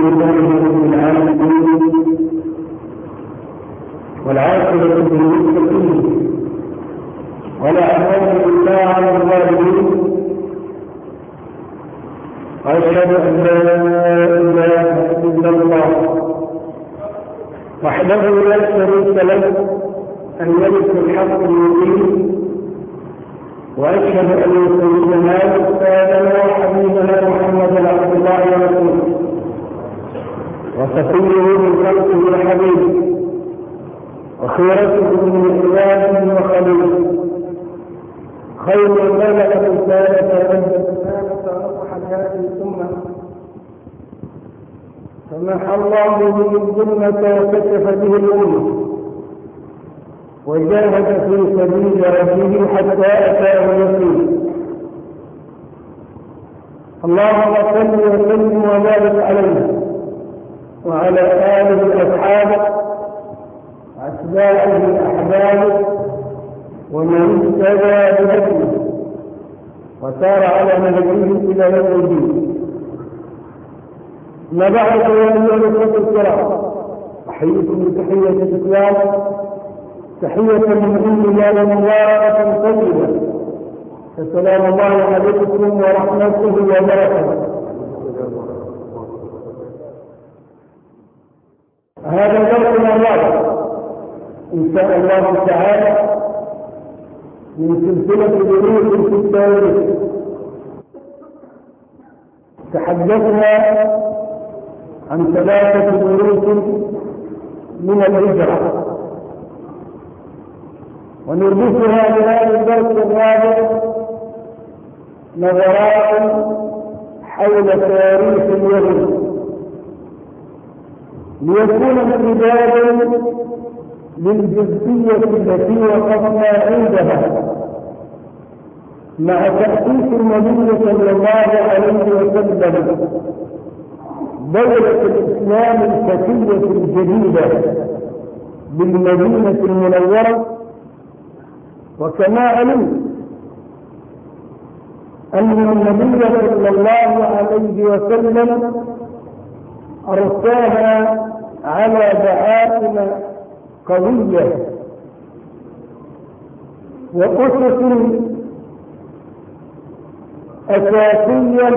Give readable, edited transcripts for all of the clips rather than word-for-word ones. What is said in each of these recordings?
لله رب العالمين والعاقبة للمتقين ولا عدوان إلا على الظالمين وأشهد أن لا إله إلا الله وحده لا شريك له الملك الحق المبين وأشهد أن سيدنا وأستاذنا وحبيبنا محمدا عبد الله ورسوله وصفيه من خلقه وحبيبه وخيرته من عباده وخليله خير من ملك رسالة ونصح هذه الأمة فمحى الله به الظلمة وكشف به الأمة وجاهد في سبيل ربه حتى أتاه اليقين. اللهم صل وسلم وبارك عليه وعلى آله وأصحابه وأتباعه الأحباب ومن اهتدى بهديه وسار على نهجه إلى يوم الدين. ما بعد يا أيها الأخوة الكرام أحييكم بتحية الإسلام تحية من عند الله مباركة طيبة فسلام الله عليكم ورحمته وبركاته. هذا درسنا الرابع إن شاء الله تعالى من سلسلة دروس في التاريخ. تحدثنا عن 3 دروس من الهجرة ونربطها بهذا الدرس الرابع نظرات حول تاريخ اليهود ليكون امتدادا للجزئية التي وقفنا عندها مع تأسيس النبي صلى الله عليه وسلم دولة الإسلام الفتية الجديدة بالمدينة المنورة. وكما علمت أن النبي صلى الله عليه وسلم أرساها على دعائم قوية وأسس أساسية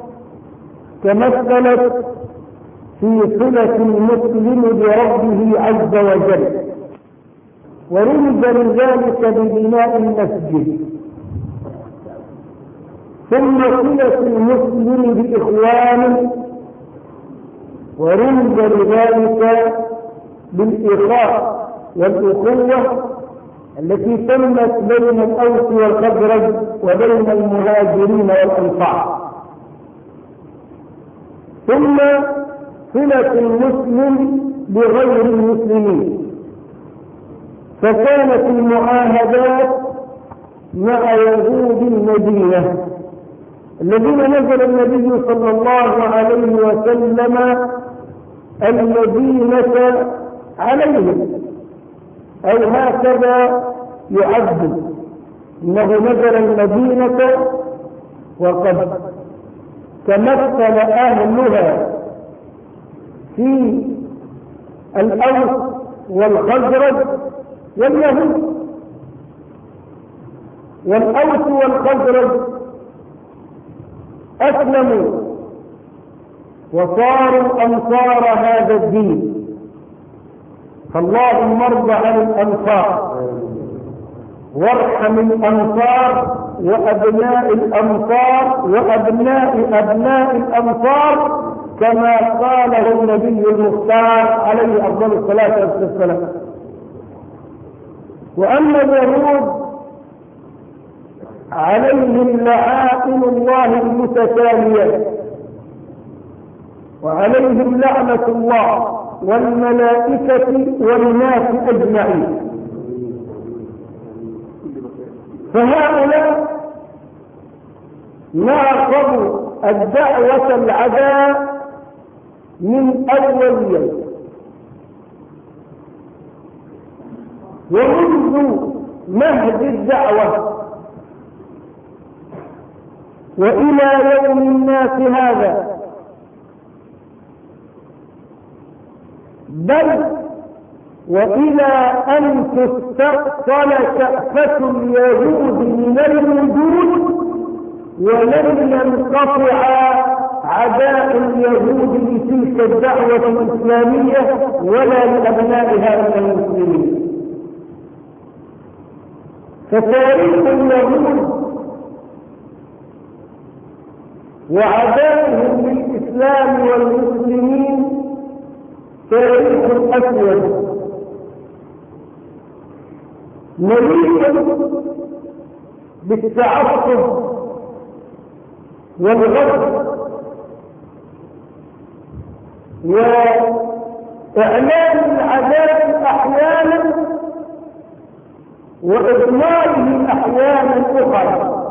تمثلت في صلة المسلم بربه عز وجل ورمز لذلك ببناء المسجد ثم صلة المسلم بإخوانه ورمز لذلك بالإخاء والأخوة التي تمت بين الأوس والخزرج وبين المهاجرين والأنصار ثم صلة المسلم بغير المسلمين فكانت المعاهدات مع يهود المدينة الذين نزل النبي صلى الله عليه وسلم المدينة عليهم أو هكذا يعد إنه نزل المدينة وقد تمثل أهلها في الأوس والخزرج واليهود والأوس والخزرج أسلموا وصاروا أنصار هذا الدين. فاللهم ارض عن الأنصار وارحم الأنصار وأبناء الأنصار وأبناء أبناء الأنصار كما قاله النبي المختار عليه أفضل الصلاة والسلام. وأما اليهود عليهم لعائن الله المتتالية وعليهم لعنة الله والملائكة والناس أجمعين. فهؤلاء ناقضوا الدعوة العداء من أول يوم ومنذ مهد الدعوة وإلى يوم الناس هذا بل وإلى أن تستأصل شأفة اليهود من الوجود، ولن ينقطع عداء اليهود لتلك الدعوة الإسلامية ولا لأبنائها من المسلمين. فتاريخ اليهود وعدائهم للإسلام والمسلمين تاريخ أسود مليء بالتعصب والغضب وإعلان العذاب أحيانا وإضماره أحيانا أخرى.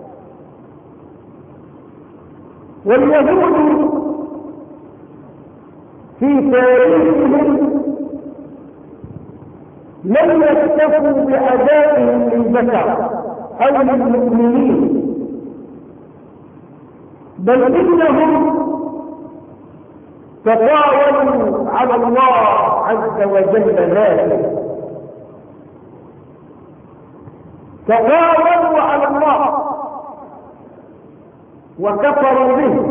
واليهود في تاريخهم لم يكتفوا بأدائهم للبشر أو للمؤمنين، بل إنهم تطاولوا على الله عز وجل ذاته، تطاولوا على الله وكفروا به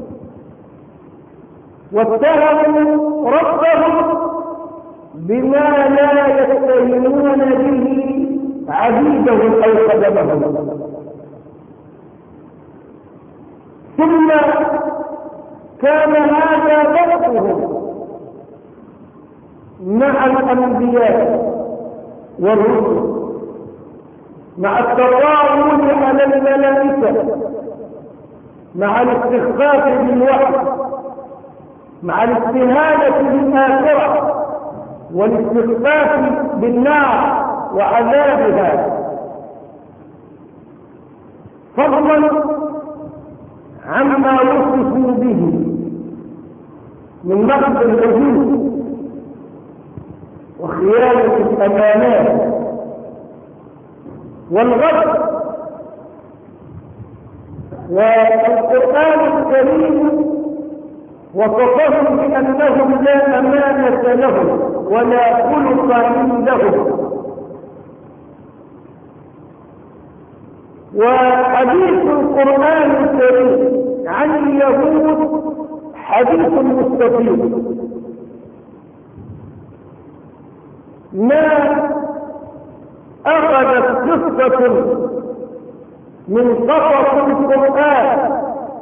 واتهموا ربهم بما لا يتهمون به عبيدهم أو خدمهم. ثم كان هذا ضبطهم مع الأنبياء والرسل، مع التطاول على الملائكة، مع الاستخفاف بالوحي، مع الاستهانة بالآخرة والاستخفاف بالنار وعذابها، فضلا عما وصفوا به من نقض العهود وخيانة الأمانات والغدر. والقرآن الكريم وصفهم بأنهم لا أمانة لهم ولا خلق عندهم. وحديث القرآن الكريم عن اليهود حديث مستفيض، ما أخذت قصة من قصص القرآن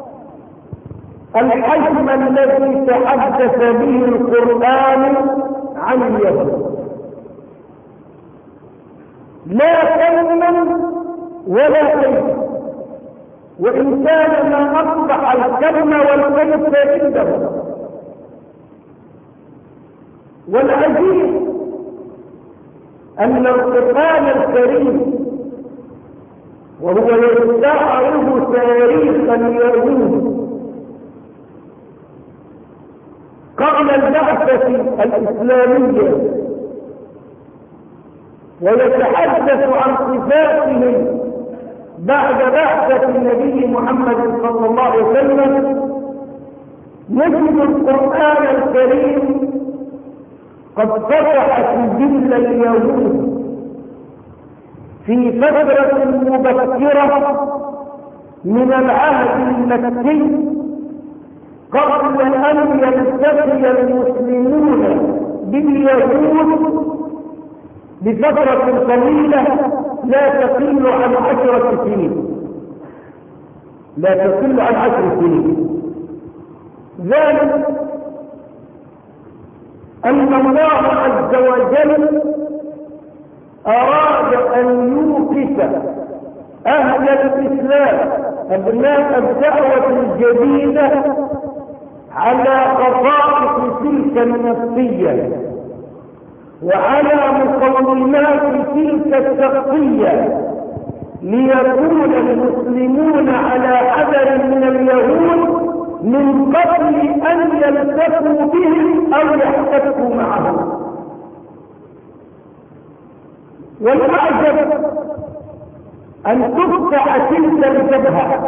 الحجم الذي تحدث به القرآن عن اليهود، لا كلما ولا كيف، وإن كان ما أصبح الكلمة والكيف عنده. والعجيب أن القرآن الكريم وهو يستعرض تاريخ اليهود قبل البعثة الإسلامية ويتحدث عن صفاتهم بعد بعثة النبي محمد صلى الله عليه وسلم، نجد القرآن الكريم قد فتح سجل اليهود في فترة مبكرة من العهد المكي قبل أن يلتقي المسلمون باليهود بفترة طويلة لا تقل عن 10 سنين، لا تقل عن 10 سنين. ذلك أن الله عز وجل أراد أن يوقف أهل الإسلام أبناء الدعوة الجديدة على خصائص تلك النفسية وعلى مقومات تلك الشخصية، ليكون المسلمون على حذر من اليهود من قبل أن يلتقوا بهم أو يحتكوا معهم. والأعجب أن تفتح تلك الجبهة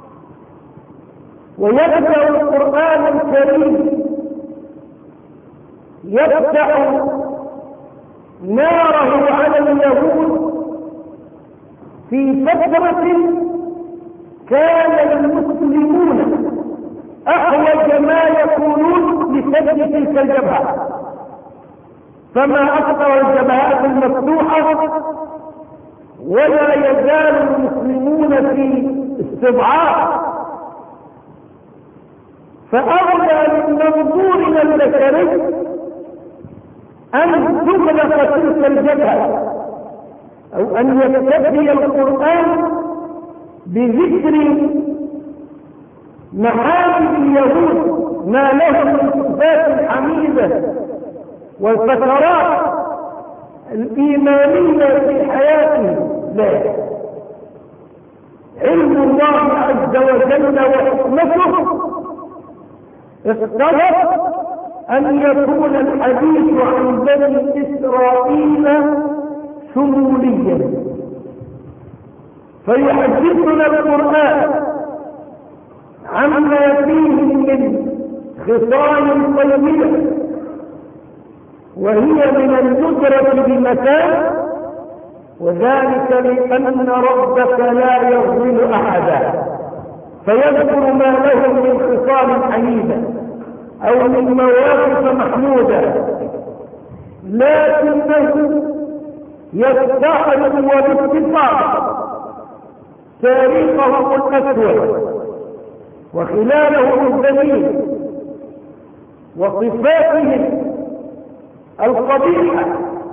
ويبدأ القرآن الكريم يفتح ناره على اليهود في فترة كان المسلمون أحوج ما يكونون لسد تلك الجبهة، فما أكثر الجبهات المفتوحة، ولا يزال المسلمون في استضعاف، فأولى للمنظور البشري أن تغلق تلك الجبهة، أو أن يستبدي القرآن بذكر محامد اليهود ما لهم من صفات حميدة والفترات الإيمانية في حياتهم. لا، علم الله عز وجل وحكمته اقتضت أن يكون الحديث عن بني إسرائيل شموليا، فيحدثنا القرآن عما فيه من خصال طيبة، وهي من الندرة بمكان، وذلك لأن ربك لا يظلم أحدا، فيذكر ما له من خصال حميدة أو من مواقف محمودة، لكنه يستعرض وباتفاق تاريخه الأسود وخلاله الذميم وصفاتهم القبيحة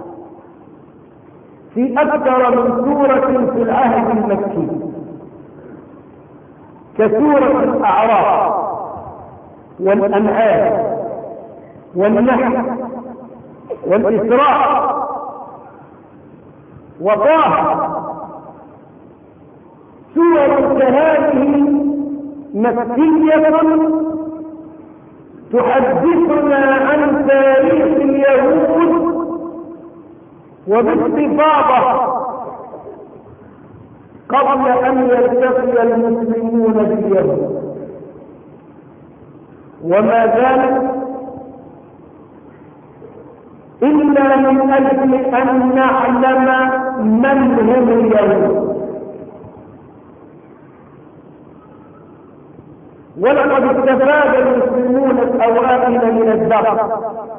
في أكثر من سورة في العهد المكي، كسورة الأعراف والأنعام والنحل والإسراء وطه. سور كهذه مكية تحدثنا عن تاريخ اليهود وباستفاضة قبل أن يلتقي المسلمون باليهود، وما ذلك إلا من أجل أن نعلم من هم اليهود. ولقد استفاد المسلمون الأوائل من الدهر،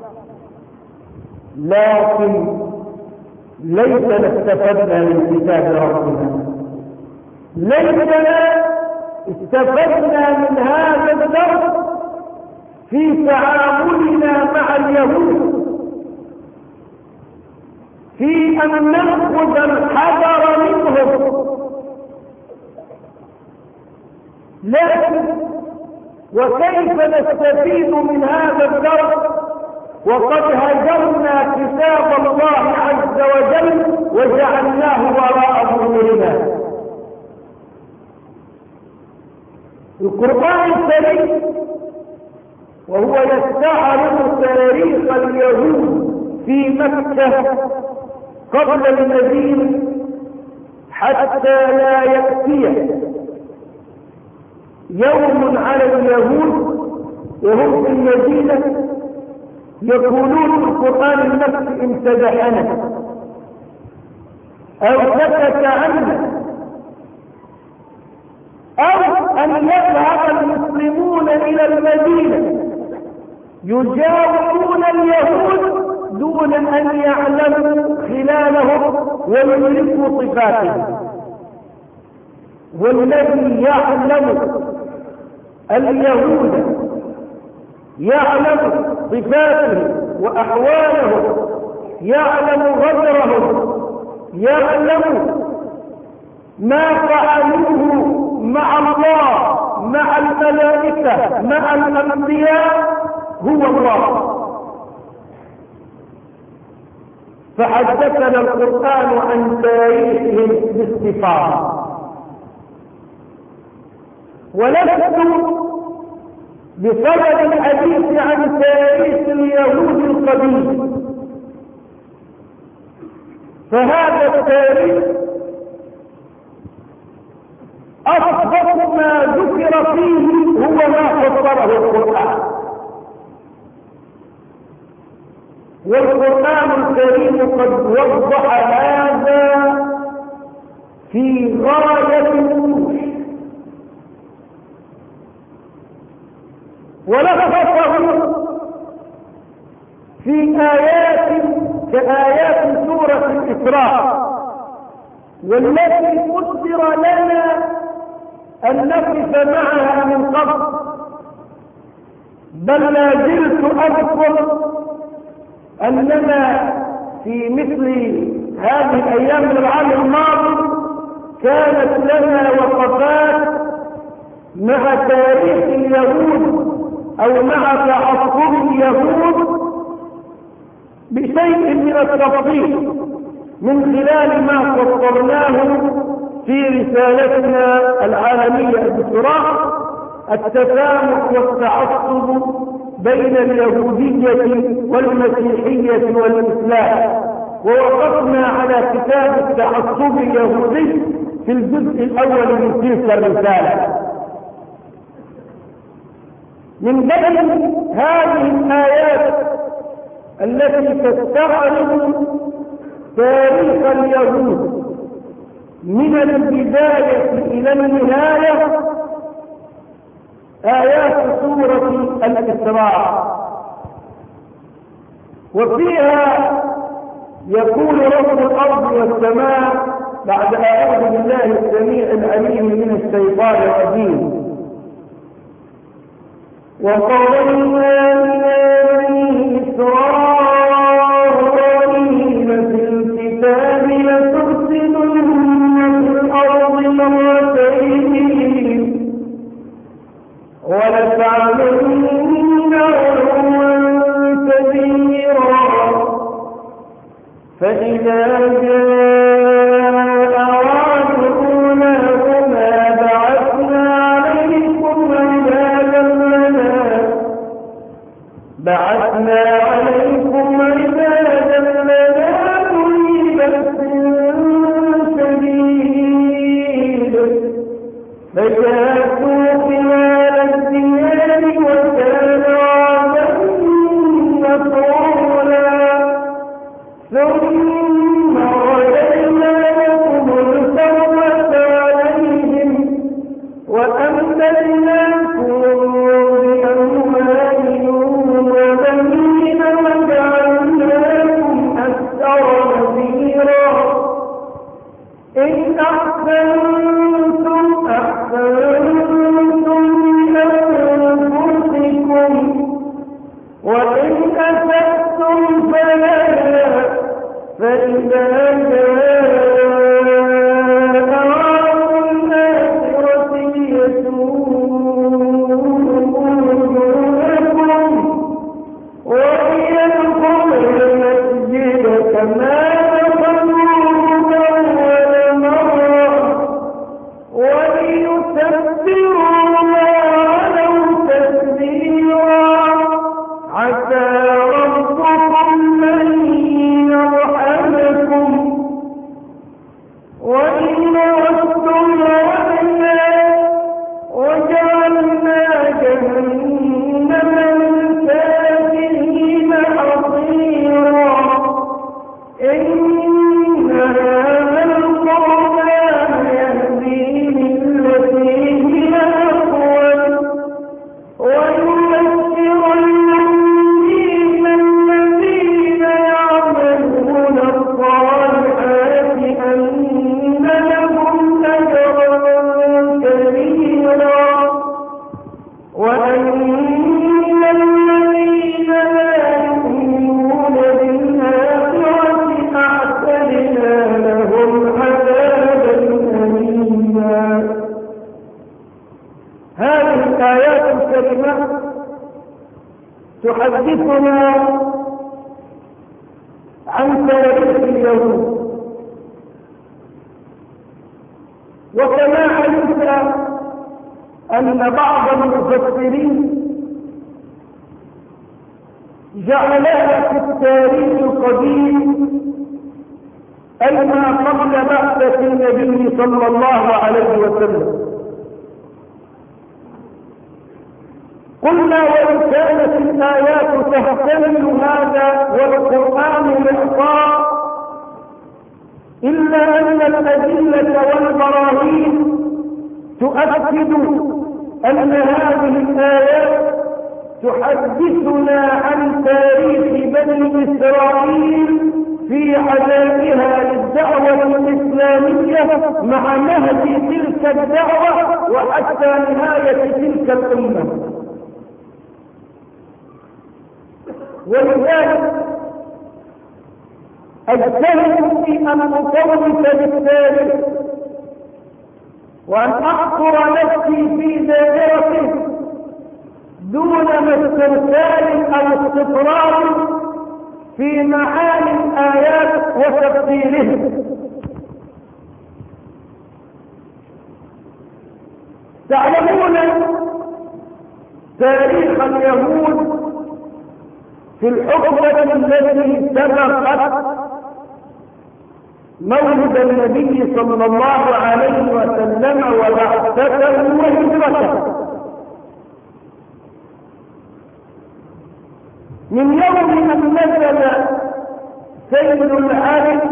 لكن ليس استفدنا من كتاب ربنا، ليسنا استفدنا من هذا الدرس في تعاملنا مع اليهود، في أن نأخذ الحذر منهم. لكن وكيف نستفيد من هذا الدرس وقد هجرنا كتاب الله عز وجل وجعلناه وراء ظهورنا؟ القرآن الكريم وهو يستعرض تاريخ اليهود في مكة قبل المدينة حتى لا يأتي يوم على اليهود وهم في المدينة يقولون القرآن المكي امتدحنا أو سكت عنا، أو أن يذهب المسلمون إلى المدينة يجاورون اليهود دون أن يعلموا خلالهم ويدركوا صفاتهم. والذي يعلم اليهود يعلم صفاتهم وأحوالهم، يعلم غدرهم، يعلم ما فعلوه مع الله، مع الملائكة، مع الأنبياء، هو الله. فحدثنا القرآن عن تاريخهم باستفاضة، ولست بصدد الحديث عن تاريخ اليهود القديم، فهذا التاريخ أصدق ما ذكر فيه هو ما فسره القرآن، والقرآن الكريم قد وضح هذا في غاية الوضوح، ولخصه في آيات كآيات سورة الإسراء، والتي قدر لنا أن نقف معها من قبل، بل لا زلت أذكر أننا في مثل هذه الأيام من العام الماضي كانت لنا وقفات مع تاريخ اليهود أو مع تعصب اليهود بشيء من التفصيل من خلال ما فسرناه في رسالتنا العالمية الدكتوراه التسامح والتعصب بين اليهودية والمسيحية والإسلام، ووقفنا على كتاب التعصب اليهودي في الجزء الأول من تلك الرسالة. من بين هذه الآيات التي تستعرض تاريخ اليهود من البداية إلى النهاية آيات سورة الإسراء، وفيها يقول رب الأرض والسماء بعد أعوذ بالله السميع العليم من الشيطان الرجيم: وقضينا إلى بني إسرائيل في الكتاب لتفسدن في الأرض مرتين ولتعلن علوا كبيرا، فإذا جاء وعد أولاهما بعثنا عليكم عبادا لنا أولي بأس شديد فجاسوا خلال الديار وكان وعدا مفعولا، ثم رددنا لكم الكرة عليهم وأمددناكم بأموال وبنين وجعلناكم أكثر نفيرا. إن أحسنتم لأنفسكم وإن أسأتم فلها، فإذا جاء وعد الآخرة ليسوءوا وجوهكم وليدخلوا المسجد كما دخلوه أول مرة وليتبروا ما علوا تتبيرا، عسى ربكم أن يرحمكم وإن عدتم عدنا وجعلنا جهنم للكافرين حصيرا. إن هذا القرآن يهدي للتي هي أقوم ويبشر المؤمنين الذين يعملون الصالحات أن لهم أجرا كبيرا، وأن الذين لا يؤمنون بالآخرة أعتدنا لهم عذابا أليما. هذه الآيات الكريمة تحدثنا عن تاريخ اليهود، وكما علمت أن بعض المفسرين جعلها في التاريخ القديم أي ما قبل بعثة النبي صلى الله عليه وسلم، قلنا وإن كانت الآيات تحتمل هذا والقرآن الإحصاء، إلا أن الأدلة والبراهين تؤكد أن هذه الآيات تحدثنا عن تاريخ بني إسرائيل في عدائها للدعوة الإسلامية مع نهج تلك الدعوة وحتى نهاية تلك الأمة. ولذلك أجتهد في أن أطوف بالتاريخ وأن أحصر نفسي في دائرته دون استرسال أو استطراد في معاني الآيات وتفسيرها. تعلمون تاريخ اليهود في الحقبة التي سبقت مولد النبي صلى الله عليه وسلم وبعثته وهجرته، من يوم أن نزل سيد العرب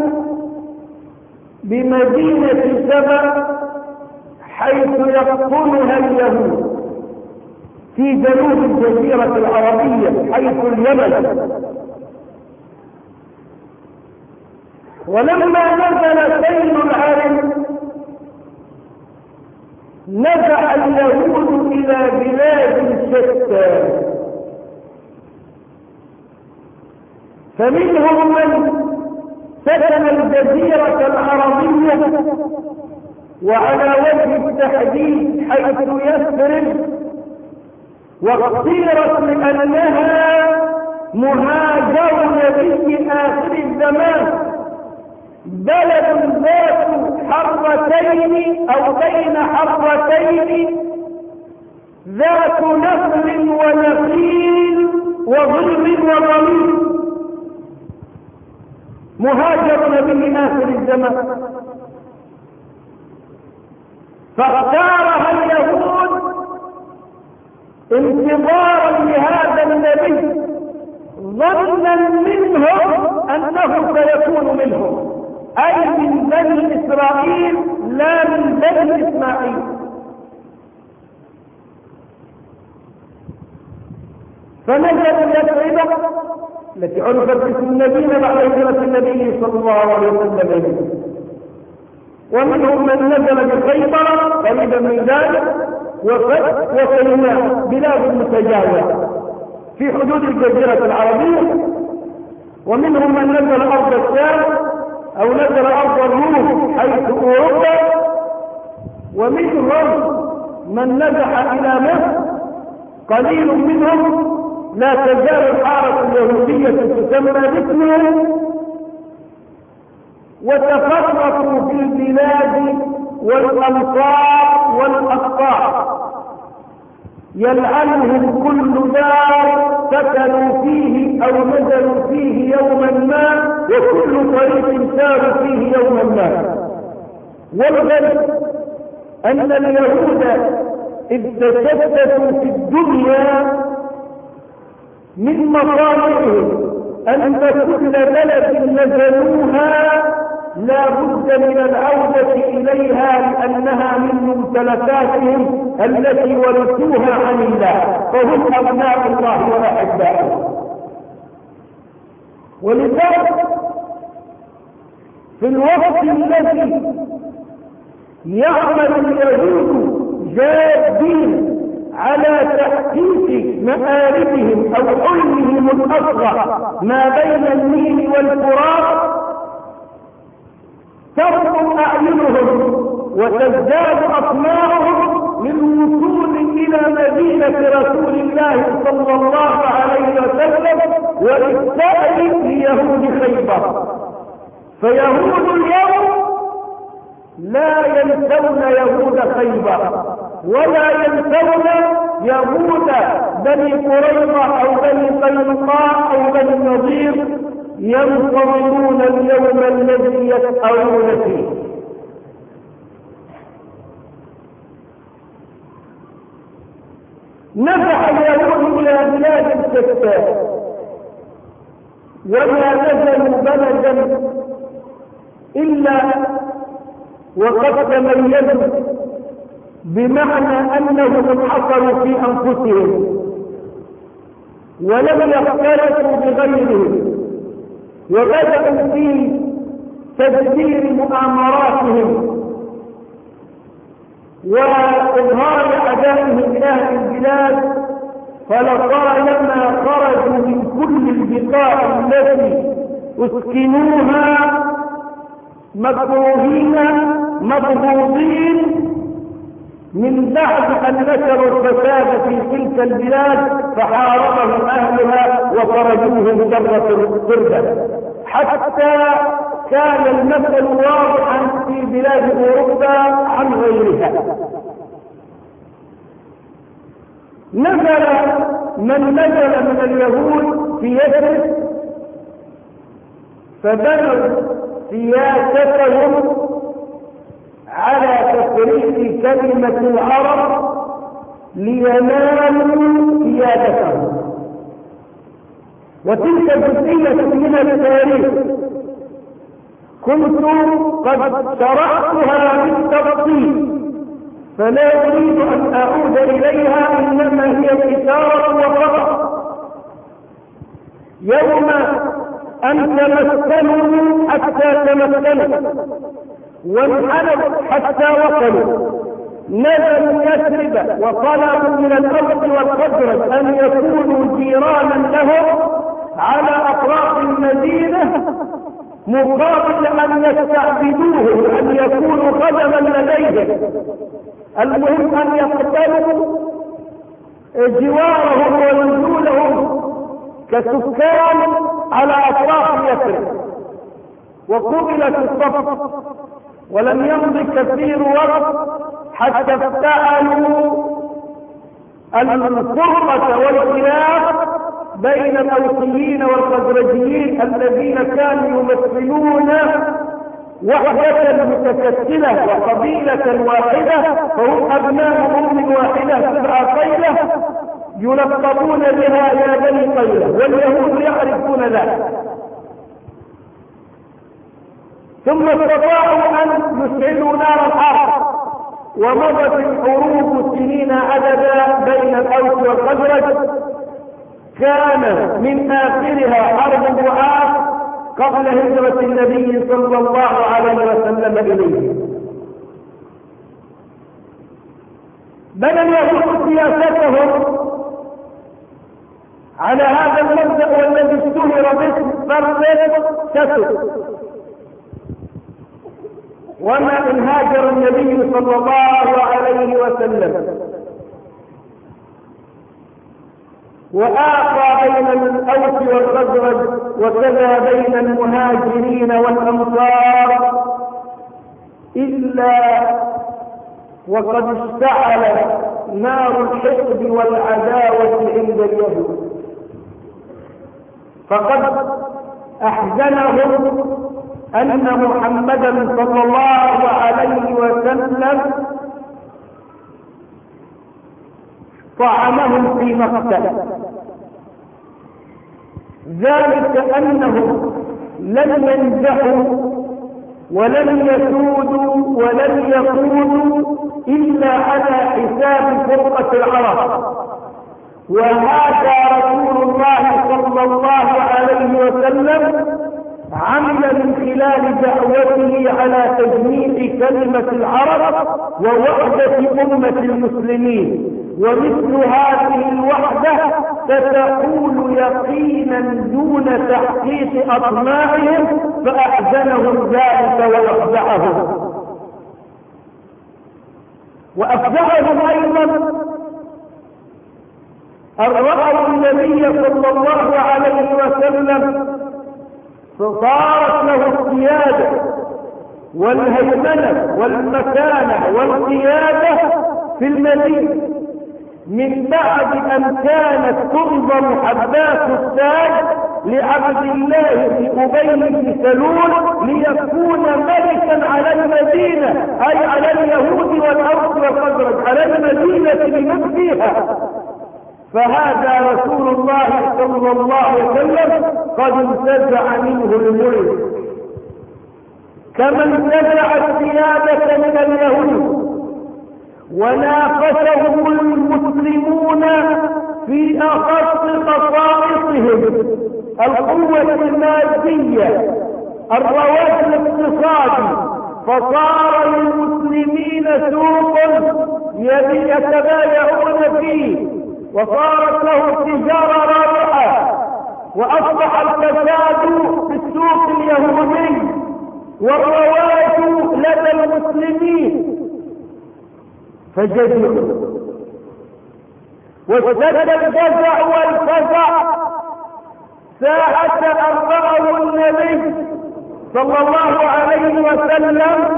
بمدينة سبأ حيث يقطنها اليهود في جنوب الجزيرة العربية حيث اليمن. ولما نزل سيد العرب نزع اليهود إلى بلاد شتى، فمنهم من سكن الجزيرة العربية وعلى وجه التحديد حيث يثرب، واختيرت لأنها مهاجر نبي آخر الزمان، بلد ذات حرتين أو بين حرتين، ذات نخل ونخيل وظل وظليل، مهاجر نبي آخر الزمان. فاختارها اليهود انتظارا لهذا النبي ظنا منهم أنه سيكون منهم، أي من بني إسرائيل لا من بني إسماعيل. فنزل يثرب التي عرفت باسم المدينة بعد هجرة النبي صلى الله عليه وسلم، ومنهم من نزل بخيبر قريبا من ذلك وفتح وسيناء بلاد متجاورة في حدود الجزيرة العربية، ومنهم من نزل أرض الشام أو نزل أرض الروم حيث أوروبا، ومنهم من نزح إلى مصر، قليل منهم لا تزال الحارة اليهودية تسمى باسمهم، وتفرقوا في البلاد والأمصار والأقطار، يلعنهم كل دار سكنوا فيه أو نزلوا فيه يوما ما، وكل طريق ساروا فيه يوما ما. والغرب أن اليهود إذ تشتتوا في الدنيا من مصالحهم أن كل بلد نزلوها لا بد من العودة إليها لأنها من ممتلكاتهم التي ورثوها عن الله، فهم أبناء الله وأحباؤه. ولذلك في الوقت الذي يعمل اليهود جادين على تحقيق مآربهم أو حلمهم الأصغر ما بين النيل والفرات، ترفع أعينهم وتزداد أطماعهم للوصول إلى مدينة رسول الله صلى الله عليه وسلم وإفتاء ليهود خيبر. فيهود اليوم لا ينسون يهود خيبر ولا ينسون يهود بني قريظة أو بني قينقاع أو بني النضير، ينتظرون اليوم الذي يسألون فيه. نزح اليهود إلى بلاد شتى وما نزلوا بلدا إلا وقد تميزوا بمعنى أنهم انحصروا في أنفسهم ولم يختلطوا بغيرهم، وبدأوا في تدبير مؤامراتهم وإظهار عدائهم لأهل البلاد، فلطالما خرجوا من كل البقاع التي اسكنوها مكروهين مضغوطين من بعد أن نشروا الفساد في تلك البلاد، فحاربهم أهلها وخرجوهم جرة القردة، حتى كان المثل واضحا في بلاد أوروبا عن غيرها. نزل من نزل من اليهود في يثرب فبنوا سياستهم على تفريق كلمة العرب لينالوا سيادتهم، وتلك جزئية من التاريخ كنت قد شرحتها بالتفصيل فلا أريد أن أعود إليها، إنما هي إشارة وفقط. يوم أن تمثلوا حتى تمثلوا وانحنوا حتى وصلوا، نزلوا يثرب وطلبوا من الأوس والخزرج أن يكونوا جيرانا لهم على أطراف المدينة مقابل أن يستعبدوه وأن يكونوا خدما لديهم. المهم أن يقتلوا جوارهم ونزولهم كسكان على أطراف يثرب، وقبلت الصف، ولم يمض كثير وقت حتى افتعلوا الفرقة والخلاف بين الأوسيين والخزرجيين الذين كانوا يمثلون وحدة متكتلة وقبيلة واحدة، فهم أبناء أم واحدة تبع قيلة يلقبون بها يا بني قيلة، واليهود يعرفون ذلك. ثم استطاعوا أن يشعلوا نار الحرب، ومضت الحروب سنين عددا بين الأوس والخزرج، كان من آخرها حرب معاذ قبل هجرة النبي صلى الله عليه وسلم إليه. بنى اليهود سياستهم على هذا المبدأ والذي اشتهر باسم فرق تسد. وما إن هاجر النبي صلى الله عليه وسلم وآخى بين الأوس والخزرج وكذا بين المهاجرين والأنصار إلا وقد اشتعل نار الحقد والعداوة عند اليهود، فقد أحزنهم أن محمدا صلى الله عليه وسلم طعنهم في مقتل، ذلك أنهم لن ينجحوا ولن يسودوا ولن يقودوا إلا على حساب فرقة العرب. وهذا رسول الله صلى الله عليه وسلم عمل من خلال دعوته على تجميع كلمة العرب ووحدة أمة المسلمين، ومثل هذه الوحدة ستكون يقينا دون تحقيق أطماعهم، فأحزنهم ذلك وأفزعهم. وأفزعهم أيضا أن رأوا النبي صلى الله عليه وسلم فصارت له القيادة والهيمنة والمكانة والقيادة في المدينة من بعد أن كانت تنظم حبات التاج لعبد الله بن أبي بن سلول ليكون ملكا على المدينة، أي على اليهود والأوس والخزرج، على المدينة بمن فيها. فهذا رسول الله صلى الله عليه وسلم قد انتزع منه الملك كما انتزع السيادة من اليهود، ونافسهم المسلمون في أخص خصائصهم: القوة المادية، الرواج الاقتصادي، فصار للمسلمين سوق يتبايعون فيه، وصارت له تجارة رابحة، وأصبح الفساد في السوق اليهودي والرواج لدى المسلمين، فجدوا واشتد الجزع والفزع ساعة أن رأوا النبي صلى الله عليه وسلم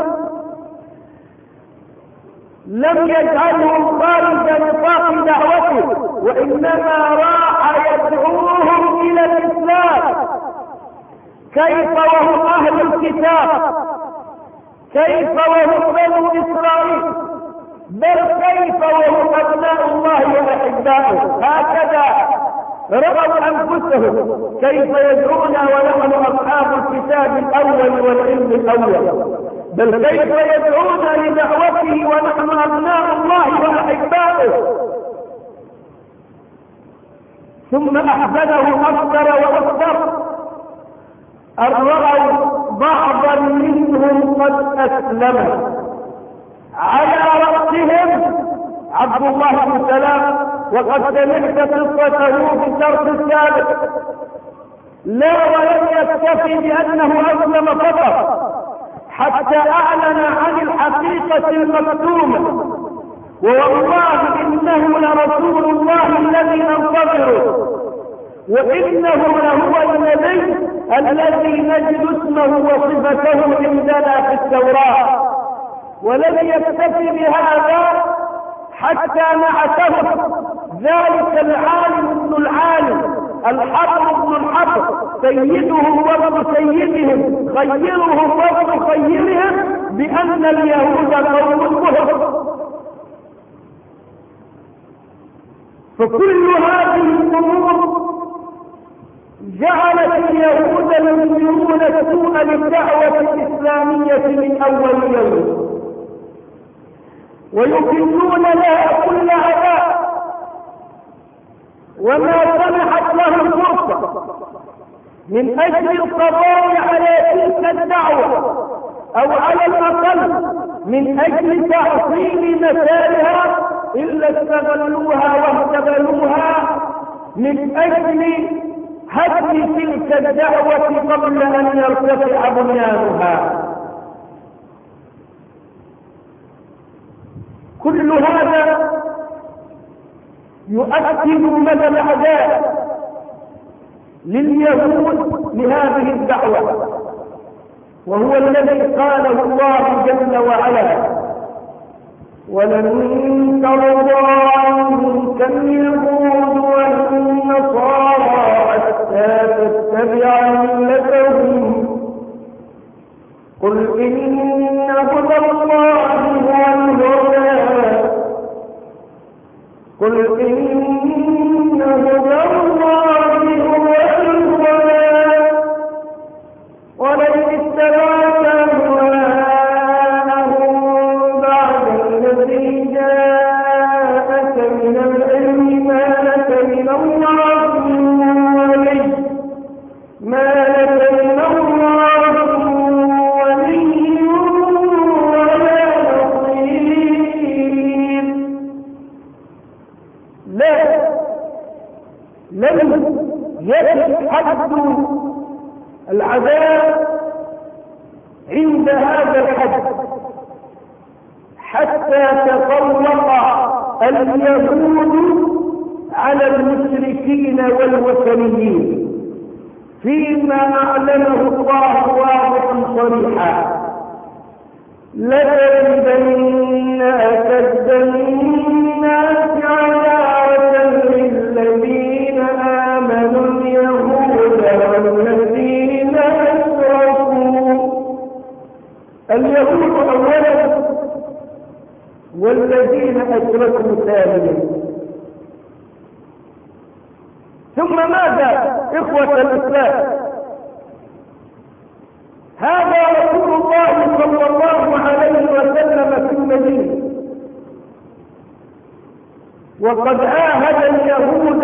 لم يجعلهم خارج نطاق دعوته، وإنما راح يدعوهم إلى الإسلام. كيف وهم أهل الكتاب؟ كيف وهم بنو إسرائيل؟ بل كيف وهم أبناء الله وأحباؤه؟ هكذا رأوا أنفسهم، كيف يدعونا ونحن أصحاب الكتاب الأول والعلم الأول، بل كيف يدعونا لدعوته ونحن أبناء الله وأحباؤه. ثم أحزنه أكثر وأكثر أن رأوا بعضا منهم قد أسلم، على رأسهم عبد الله بن سلام، وقد سمعت قصته في الدرس السابق. لا، ولم يكتفي بأنه أسلم فقط، حتى أعلن عن الحقيقة المكتومة: والله إنه لرسول الله الذي ننتظره، وإنه لهو النبي الذي نجد اسمه وصفته عندنا في التوراة. ولم يكتفي بهذا حتى نعته ذلك العالم ابن العالم، الحبر ابن الحبر، سيدهم وابن سيدهم، خيرهم وابن خيرهم، بأن اليهود قوم الكفر. فكل هذه الأمور جعلت اليهود ينكرون سوء للدعوة الإسلامية من أول يوم، ويكنون لها كل عداء، وما سمحت لهم فرصة من أجل القضاء على تلك الدعوة، أو على الأقل من أجل تحصيل مثالها، إلا استغلوها واهتبلوها من أجل هدم تلك الدعوة قبل أن يرتفع بنيانها. كل هذا يؤكد مدى العداء لليهود لهذه الدعوة، وهو الذي قاله الله جل وعلا: ولن ترضى عنك اليهود والنصارى حتى تتبع ملتهم، قل إن هدى الله هو الهدى، قل إن هدى الله هو الهدى، ولن اتبعت أهواءهم بعد الذي جاءك من العلم ما لك من الله من ولي، ما لك من الله من ولي ولا نصير. لا، لم يكن حد العذاب عند هذا الحد حتى تفوق اليهود على المشركين والوثنيين فيما أعلنه الله واضحا صريحا: لتجدن أشد الناس عداوة للذين آمنوا اليهود والذين أشركوا. اليهود أولا والذين أشركوا ثانيا. ثم ماذا إخوة الإسلام؟ هذا رسول الله صلى الله عليه وسلم في المدينة، وقد عاهد اليهود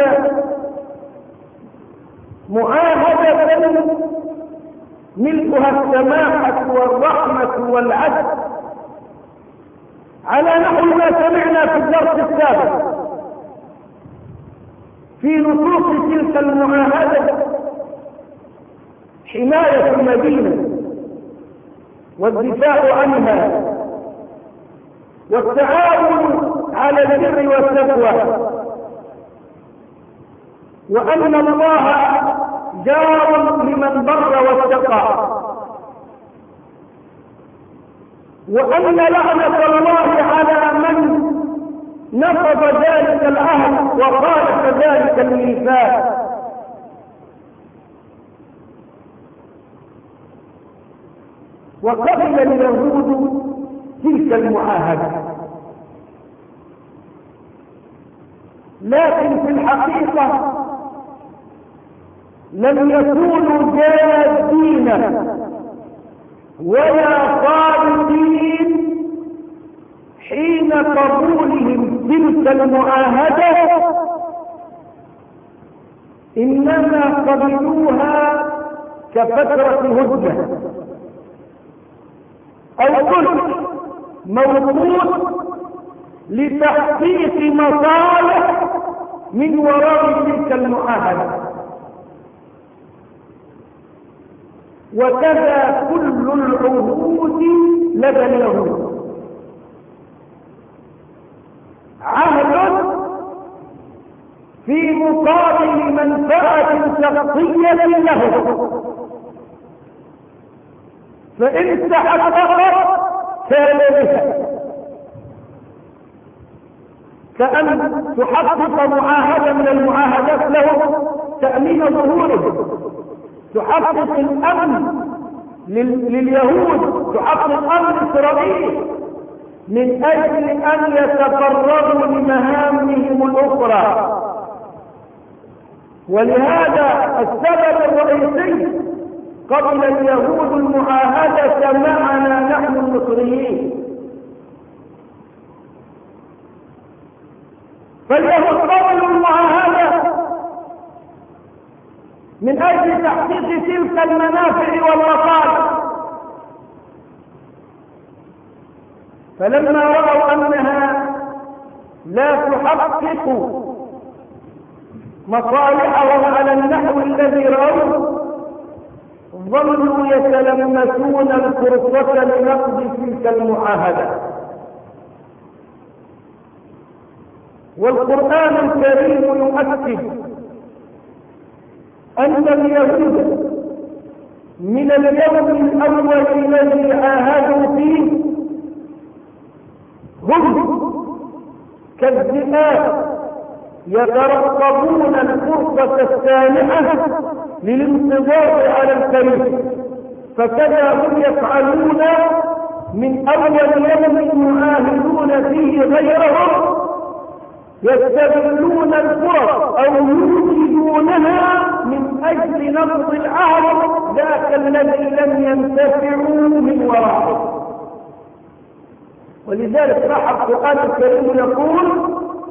معاهدة ملكها السماحة والرحمة والعدل، على نحو ما سمعنا في الدرس السابق في نصوص تلك المعاهدة: حماية المدينة والدفاع عنها والتعاون على البر والتقوى، وأن الله جار لمن بر واتقى، وأن لعنة الله على من نقض ذلك العهد وخالف ذلك الميثاق. وقبل اليهود تلك المعاهدة، لكن في الحقيقة لم يكونوا جادين ولا صادقين حين قبولهم تلك المعاهدة، إنما قبلوها كفترة هدنة أو كل موجود لتحقيق مصالح من وراء تلك المعاهدة. وكذا كل العهود لدى اليهود، عهد في مقابل منفعة شخصية له، فإن تحققت كان بها، كأن تحقق معاهدة من المعاهدات له تأمين ظهوره، تحقق الأمن لليهود، تحقق أمن إسرائيل من أجل أن يتفرغوا لمهامهم الأخرى. ولهذا السبب الرئيسي قبل اليهود المعاهدة معنا نحن المصريين. فاليهود قبلوا المعاهدة من أجل تحقيق تلك المنافع والمصالح، فلما رأوا أنها لا تحقق مصالحهم على النحو الذي رأوه، ظلوا يتلمسون الفرصة لنقض تلك المعاهدة. والقرآن الكريم يؤكد أن اليهود من اليوم الأول الذي عاهدوا فيه هم كالذئاب يترقبون الفرصة السانحة للانتظار على الكريم، فكذا هم يفعلون من أول يوم يعاهدون فيه غيرهم، يستغلون الفرص أو يوجدونها من أجل نقض العهد ذاك الذي لم ينتفعوا من وراءه. ولذلك راح القرآن الكريم يقول: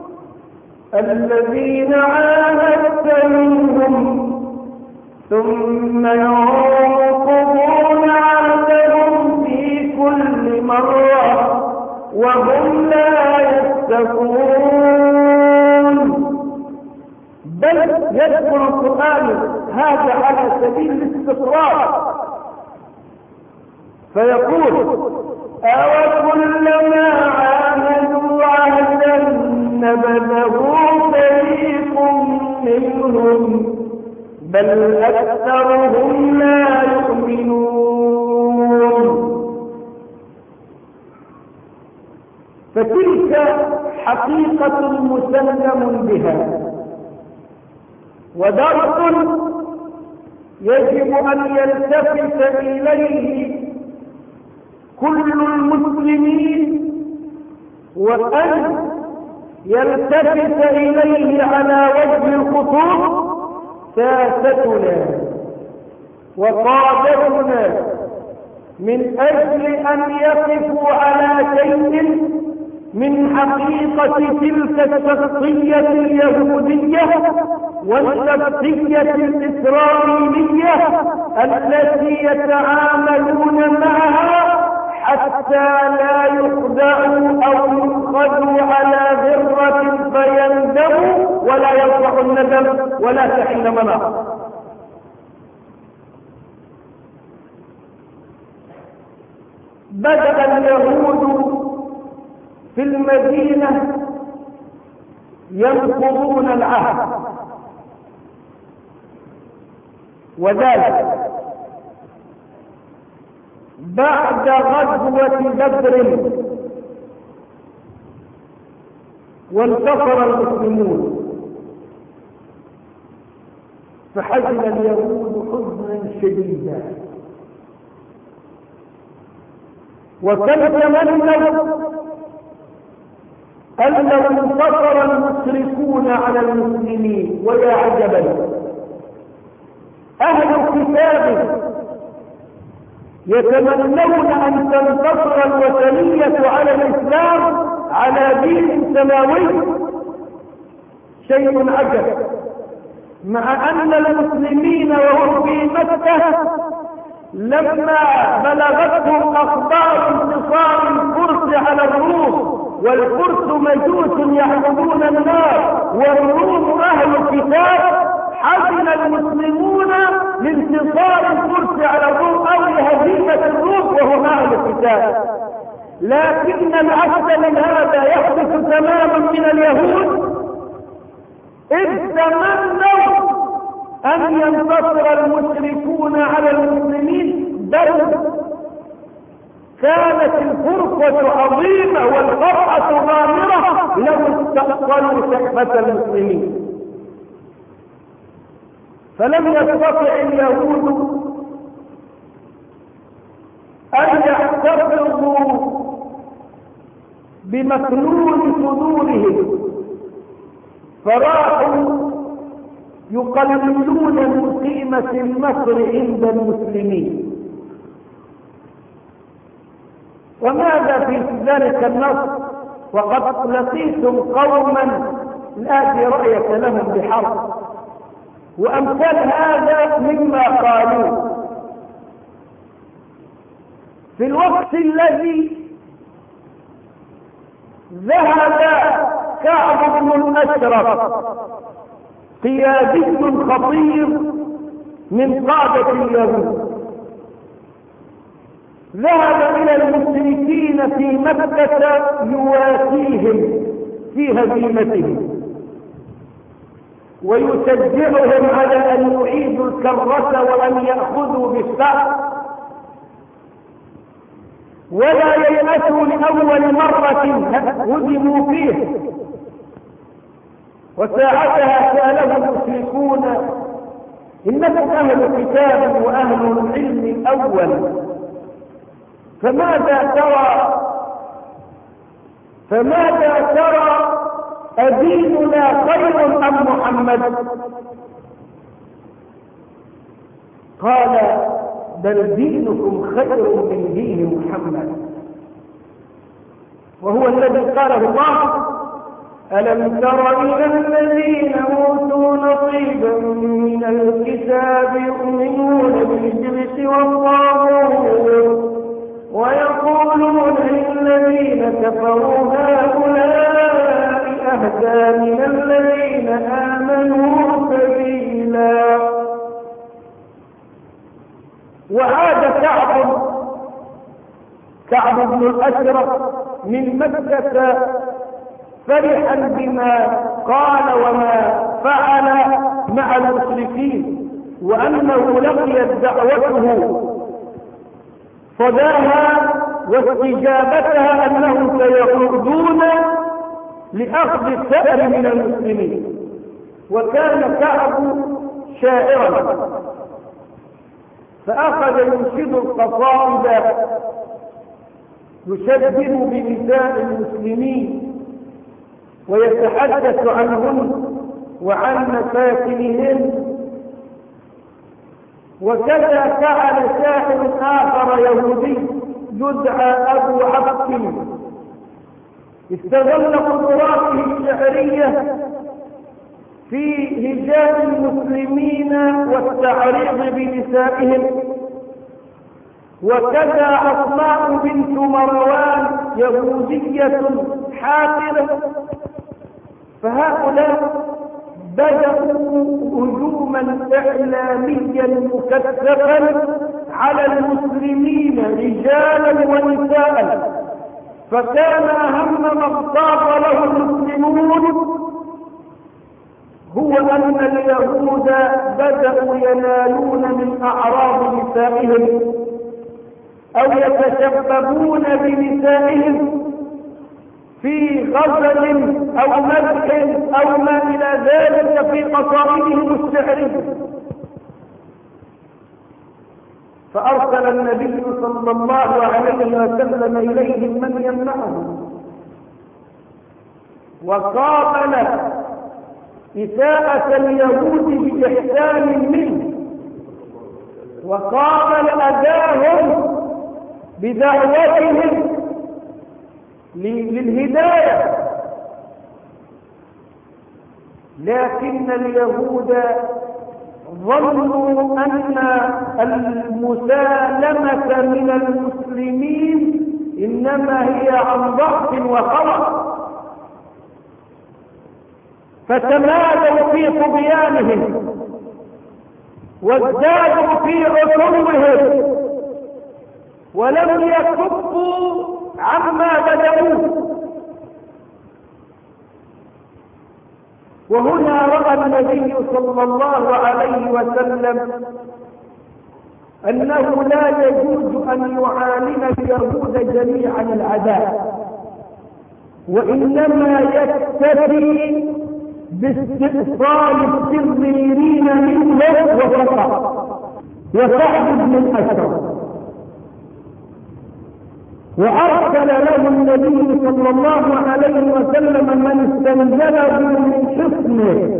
الذين عاهدت منهم ثم ينقضون عهدهم في كل مرة وهم لا يتقون. بل يذكر القرآن هذا على سبيل الاستطراد، فيقول: أوكلما عاهدوا عهدا نبذه فريق منهم بل أكثرهم لا يؤمنون. فتلك حقيقة مسلم بها، ودرس يجب أن يلتفت إليه كل المسلمين، وأن يلتفت إليه على وجه الخصوص ساستنا وقادتنا من أجل أن يقفوا على شيء من حقيقة تلك الشخصية اليهودية والشخصية الإسرائيلية التي يتعاملون معها حتى لا يخدعوا أو يؤخذوا على ذرة فيندموا ولا يرفع الندم ولا تحين مناص. بدأ اليهود في المدينة ينقضون العهد، وذلك بعد غزوة بدر وانتصر المسلمون، فحزن اليهود حزنا شديدا وكانوا يتمنوا أن لو انتصر المشركون على المسلمين. ويا عجبا، أهل الكتاب يتمنون أن تنتصر الوثنية على الإسلام على دين سماوي. شيء عجب، مع أن المسلمين وهم في مكة لما بلغتهم أخبار انتصار الفرس على الروم، والفرس مجوس يعبدون النار والروم أهل الكتاب، حزن المسلمون لانتصار الفرس على الروم أو لهزيمة الروم وهم أهل الكتاب. لكن العكس من هذا يحدث تماما من اليهود، إذ تمنوا أن ينتصر المشركون على المسلمين، بل كانت الفرصة عظيمة والفرحة غامرة لو استأصلوا شأفة المسلمين. فلم يستطع اليهود أن يحتفظوا بمكنون صدورهم، فراحوا يقللون من قيمة النصر عند المسلمين. وماذا في ذلك النصر وقد لقيتم قوما لا رأية لهم بحرب، وأمثال هذا مما قالوا في الوقت الذي ذهب كعب بن الأشرف قيادي خطير من قادة اليهود، ذهب إلى المشركين في مكة يواسيهم في هزيمتهم ويشجعهم على أن يعيدوا الكرة وأن يأخذوا بالسعر ولا ييأسوا لأول مرة هزموا فيه. وساعتها سألهم المشركون: إنكم أهل كتاب وأهل العلم الأول، فماذا ترى أديننا خير أم محمد؟ قال: بل دينكم خير من دين محمد. وهو الذي قاله الله: ألم تر إلى الذين أوتوا نصيبا من الكتاب يؤمنون بالجبت والطاغوت ويقولون للذين كفروا هؤلاء أهدى من الذين آمنوا سبيلا. وعاد كعب بن الأشرف من مكة فرحا بما قال وما فعل مع المشركين، وأنه لقيت دعوته صداها واستجابتها أنهم سيعودون لأخذ الثأر من المسلمين. وكان كعب شاعرا فأخذ ينشد القصائد يشبه بنساء المسلمين ويتحدث عنهن وعن مساكنهن وكذا فعل شاعر آخر يهودي يدعى أبو عبد استغل قدراته الشعرية في هجاء المسلمين والتعريض بنسائهم. وكذا أسماء بنت مروان يهودية حاقرة. فهؤلاء بدأوا هجوما إعلاميا مكثفا على المسلمين رجالا ونساء. فكان أهم ما اغتاظ له المسلمون هو أن اليهود بدأوا ينالون من أعراض نسائهم أو يتشببون بنسائهم في غزل أو مدح أو ما إلى ذلك في قصائدهم الشعرية. فأرسل النبي صلى الله عليه وسلم إليهم من يمنعهم، وقابل إساءة اليهود بإحسان منه، وقابل أذاهم بدعوتهم للهداية. لكن اليهود ظنوا أن المسالمة من المسلمين إنما هي عن ضعف وخطأ، فتمادوا في طغيانهم وازدادوا في عتوهم ولم يكفوا عما بدأوه. وهنا رأى النبي صلى الله عليه وسلم أنه لا يجوز أن يعالم اليهود جميعا العداء، وإنما يكتفي باستئصال الشريرين منه وفقط. وسعد بن الأشرف وأرسل له النبي صلى الله عليه وسلم من استنزله من حصنه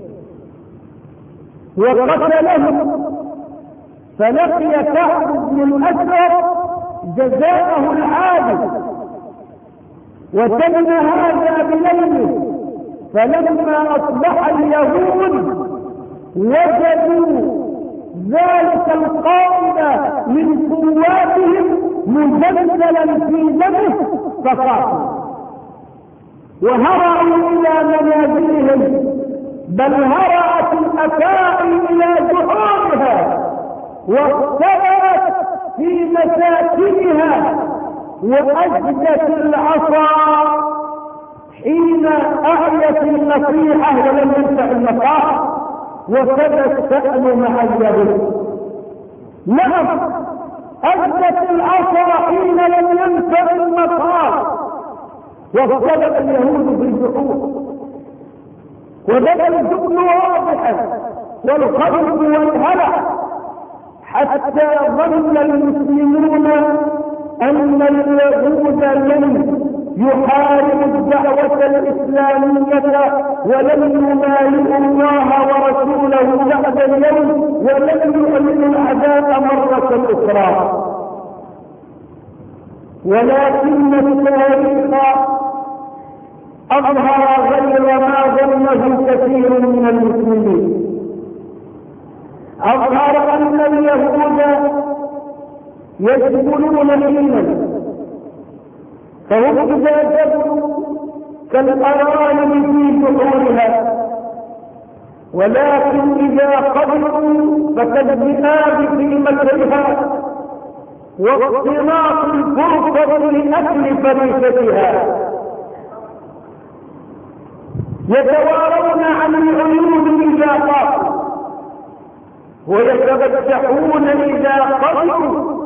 وقتله، فلقي سعد بن الأشرف جزاءه العادل، وتم هذا بليله. فلما أصبح اليهود وجدوا ذلك القائد من قواتهم مجللا في دمه فقاتلوا وهرعوا إلى منازلهم، بل هرعت الأفاعي إلى جحورها واختبأت في مساكنها، وأجدت العصا حين أعيت النصيحة ولم ينفع النصاح، وكذا السأل مع اليهود. نعم، أجدت العصا حين لم ينفع النصاح، واختبأ اليهود في الجحور، وبدا الجبن واضحا والخوف والهلع، حتى ظن المسلمون أن اليهود لم يحاربوا الدعوة الإسلامية ولم يمالئوا الله ورسوله بعد اليوم، ولم يؤمنوا الأعداء مرة أخرى. ولكن التاريخ أظهر غير ما ظنه كثير من المسلمين. أظهر أن اليهود يجبلون حينا، فهم إذا جبلوا كالأرانب في جحورها، ولكن إذا قبلوا فكالذئاب في مكرها واقتناص الفرصة لأكل فريستها. يتوارون عن العيون إذا قاتلوا ويتبجحون إذا قتلوا.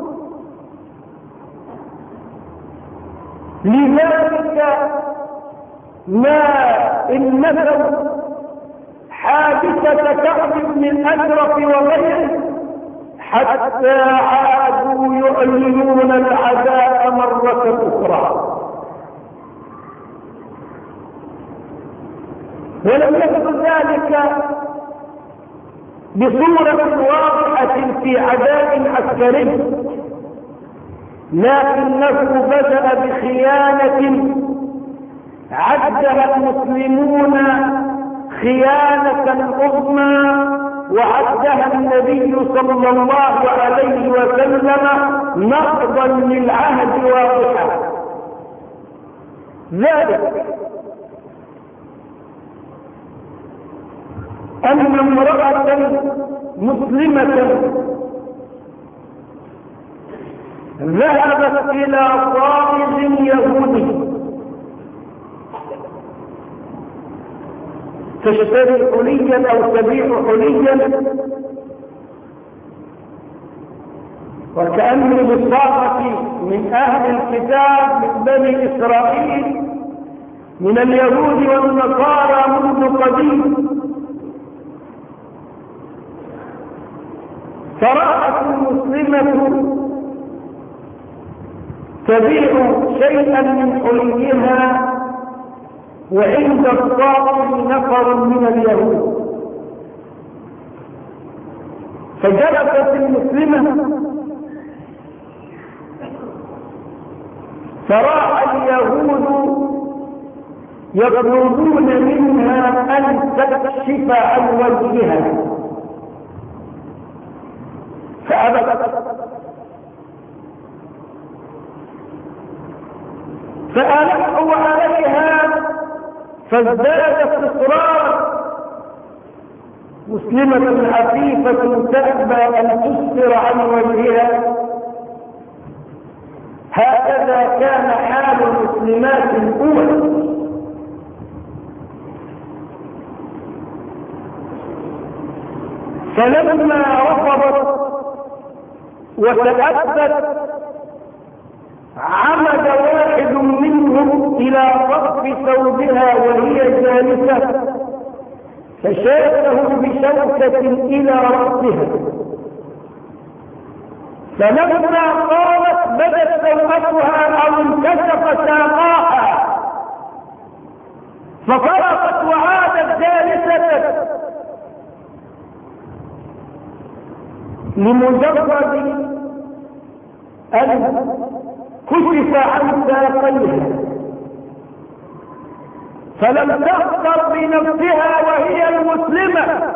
لذلك ما إن نسوا حادثة كعب بن الأشرف وغيره حتى عادوا يعلنون العداء مرة أخرى. ولم يكن ذلك بصورة واضحة في عداء عسكري، لكنه بدأ بخيانة عدها المسلمون خيانة عظمى، وعدها النبي صلى الله عليه وسلم نقضا للعهد واضحا. ذلك أن امرأة مسلمة ذهبت إلى صائغ يهودي تشتري حليا أو تبيع حليا، وكأن بالصاغة من أهل الكتاب من بني إسرائيل من اليهود والنصارى منذ قديم. فرأت المسلمة تبيع شيئا من حليها وعند الصائغ نفر من اليهود، فجلست المسلمة فراى اليهود يطلبون منها أن تكشف عن وجهها فأبت، فألحوا عليها فازدادت إصرارا. مسلمة عفيفة تأبى أن تسفر عن وجهها. هكذا كان حال المسلمات الأولى. فلما رفضت وتأبت عمد واحد منهم إلى طرف ثوبها وهي جالسة فشاته بشوكة إلى رأسها، فلما قالت بدت سوءتها أو انكشف ساقاها ففرقت وعادت جالسة لمجرد أن كشف عن ساقيها، فلم تخطر بنفسها وهي المسلمة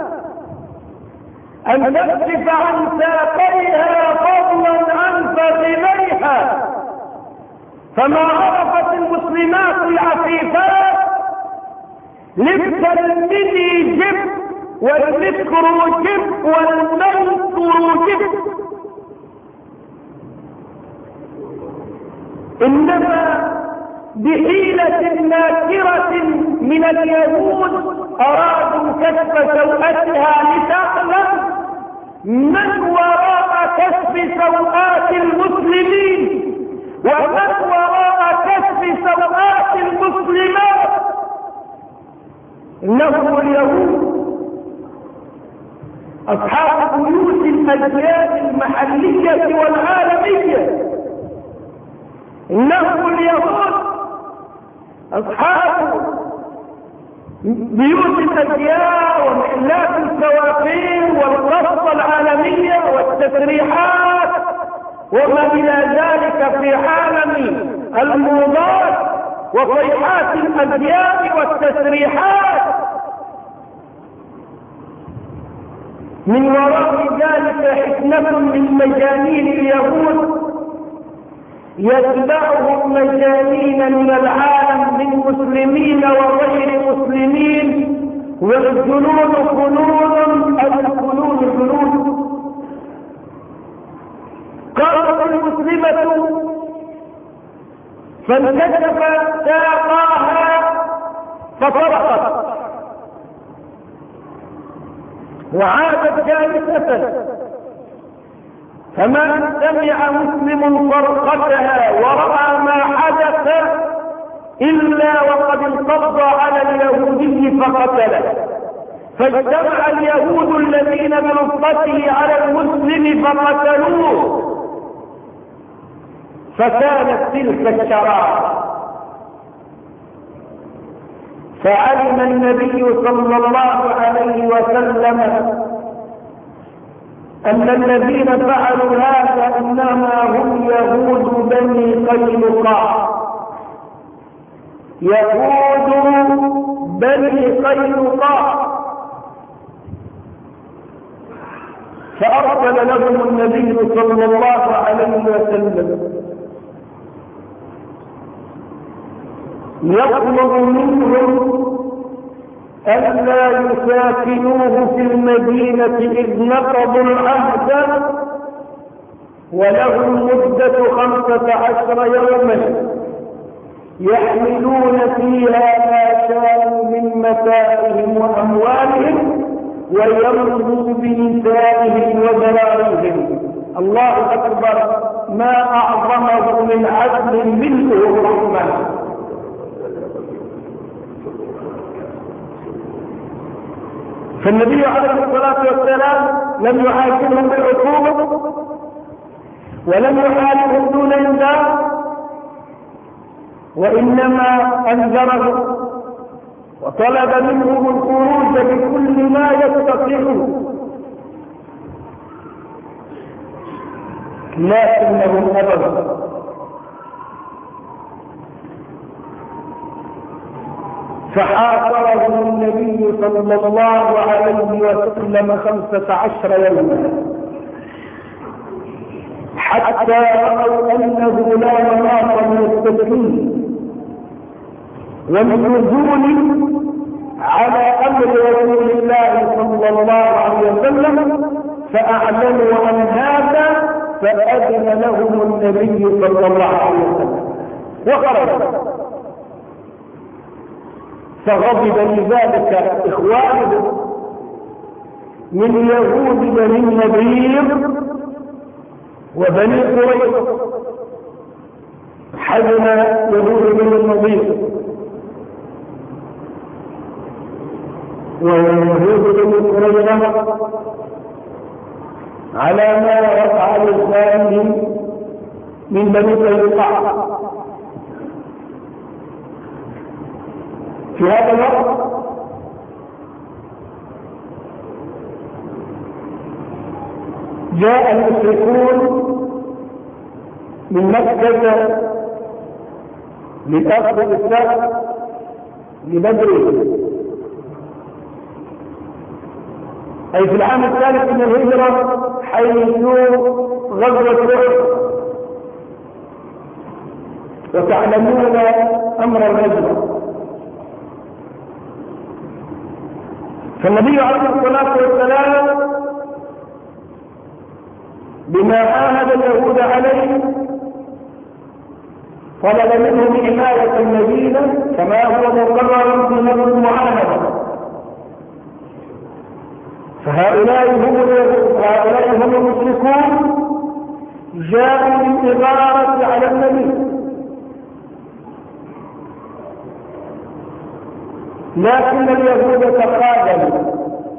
أن تكشف عن ساقيها فضلا عن فخذيها. فما عرفت المسلمات العفيفات لبس المني جب والمكر جب والمنكر جب، إنما بحيلة ناكرة من اليهود أرادوا كشف سوءتها لتعلم من وراء كشف سوءات المسلمين ومن وراء كشف سوءات المسلمات. إنهم اليهود أصحاب بيوت الأجيال المحلية والعالمية، إنهم اليهود أصحاب بيوت الأزياء ومحلات السواقين والقصة العالمية والتسريحات وما إلى ذلك في عالم الموضات وصيحات الأزياء والتسريحات. من وراء ذلك حكمة من مجانين اليهود يتبعهم مجانين من العالم من مسلمين وغير مسلمين، والجنون فنون الفنون جنون. قالت المسلمة فانكشف ساقاها فطرقت وعادت جالسة، فما سمع مسلم فرقتها ورأى ما حدث إلا وقد انقض على اليهودي فقتله، فاجتمع اليهود الذين بنصرته على المسلم فقتلوه، فكانت تلك الشرارة. فعلم النبي صلى الله عليه وسلم أن الذين فعلوا هذا إنما هم يهود بني قينقاع، يهود بني قينقاع. فأرسل لهم النبي صلى الله عليه وسلم يطلب منهم ألا يساكنوه في المدينة إذ نقضوا العهد ولهم مدة 15 يوما يحملون فيها ما شاءوا من متاعهم وأموالهم ويرضوا بنسائهم وذراريهم. الله أكبر، ما أعظمه من عدل منه الرحمن. فالنبي عليه الصلاة والسلام لم يعاشرهم بالعقوبة ولم يحاربهم دون انذار، وإنما أنذرهم وطلب منهم الخروج بكل ما يستطيعون، لكنهم أبوا. فحاصرهم النبي صلى الله عليه وسلم 15 يوما حتى رأوا أنه لا مناص من التسليم والنزول على أمر رسول الله صلى الله عليه وسلم، فأعلنوا عن هذا فأذن لهم النبي صلى الله عليه وسلم وخرجوا. فغضب لذلك إخوانه من يهود بني النضير وبني قريظة، حزن يهود بني النضير ويهود بني قريظة على ما وقع لإخوانهم من بني قينقاع. في هذا الوقت جاء المشركون من مكة لأخذ الإسلام لبدر، أي في العام الثالث من الهجرة، حيث غزوة أحد. وتعلمون أمر الهجرة. فالنبي عليه الصلاة والسلام بما عاهد اليهود عليه طلب منهم حماية المدينة كما هو مقرر في نص المعاهدة. فهؤلاء هم المشركون جاءوا للإغارة على النبي، لكن اليهود تقادموا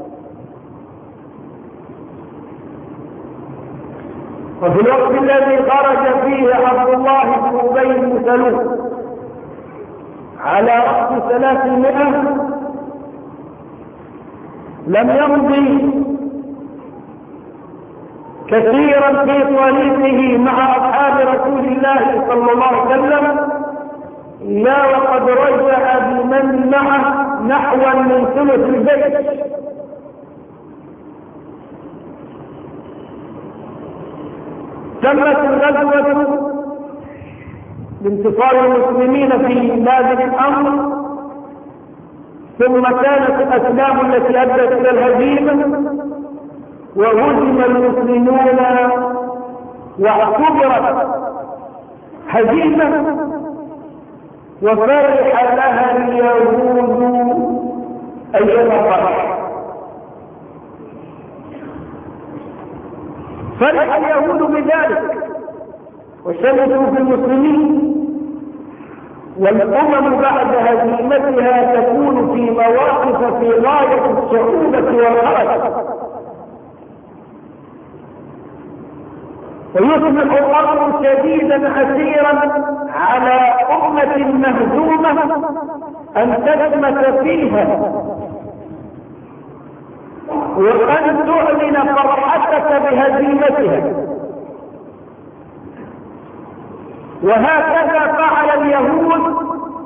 وفي الوقت الذي خرج فيه عبد الله بن أبي بن سلول على رأس 300 لم يمضي كثيرا في طريقه مع أصحاب رسول الله صلى الله عليه وسلم لا وقد رجع بمن معه نحوا من ثلث البيت. تمت الغزوة بانتصار المسلمين في هذا الأمر، ثم كانت الأسباب التي أدت إلى الهزيمة وهزم المسلمون واعتبرت هزيمة وفرح لها اليهود أيما فرح. فرح اليهود بذلك وشمسوا في المسلمين، والأمم بعد هزيمتها تكون في مواقف في غاية الصعوبة والحرج، ويصبح الأمر شديدا عسيرا على أمة مهزومة أن تثبت فيها وأن تعلن فرحتك بها هزيمتها. وهكذا فعل اليهود،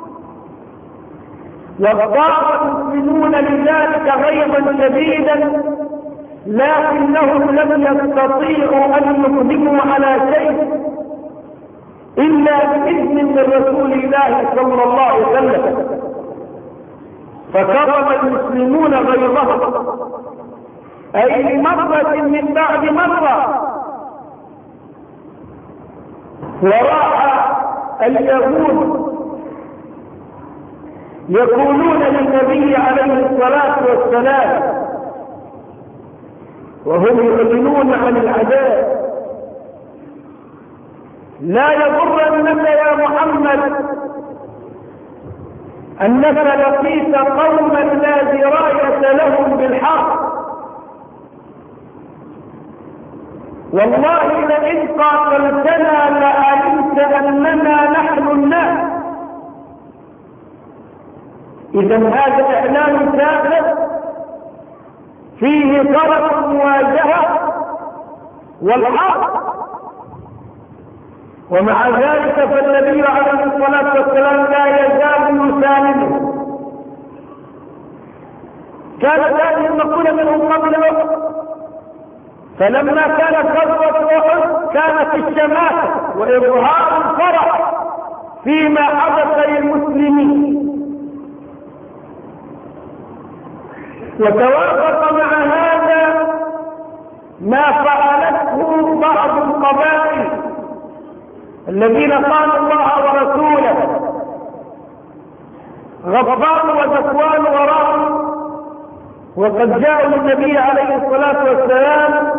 واضطر المسلمون لذلك غيظا شديدا، لكنهم لم يستطيعوا أن يقدموا على شيء إلا بإذن من رسول الله صلى الله عليه وسلم، فكرم المسلمون غيظهم، أي مرة من بعد مرة. وراح اليهود يقولون للنبي عليه الصلاة والسلام وهم يعلنون عن العذاب: لا يغرنك يا محمد أنك لقيت قوما لا دراية لهم بالحق، والله لئن قاتلتنا لعلمت أننا نحن الناس. إذا هذا إعلان كاذب فيه طرف المواجهة والحق، ومع ذلك فالنبي عليه الصلاة والسلام لا يزال يسالمه. كانت هذه المقولة منهم قبل وقت، فلما كانت غزوة أحد كانت الشماتة وإظهار الفرح فيما حدث للمسلمين. وتوافق مع هذا ما فعلته بعض القبائل الذين قالوا الله ورسوله، غطفان وذكوان وراء، وقد جاءوا للنبي عليه الصلاة والسلام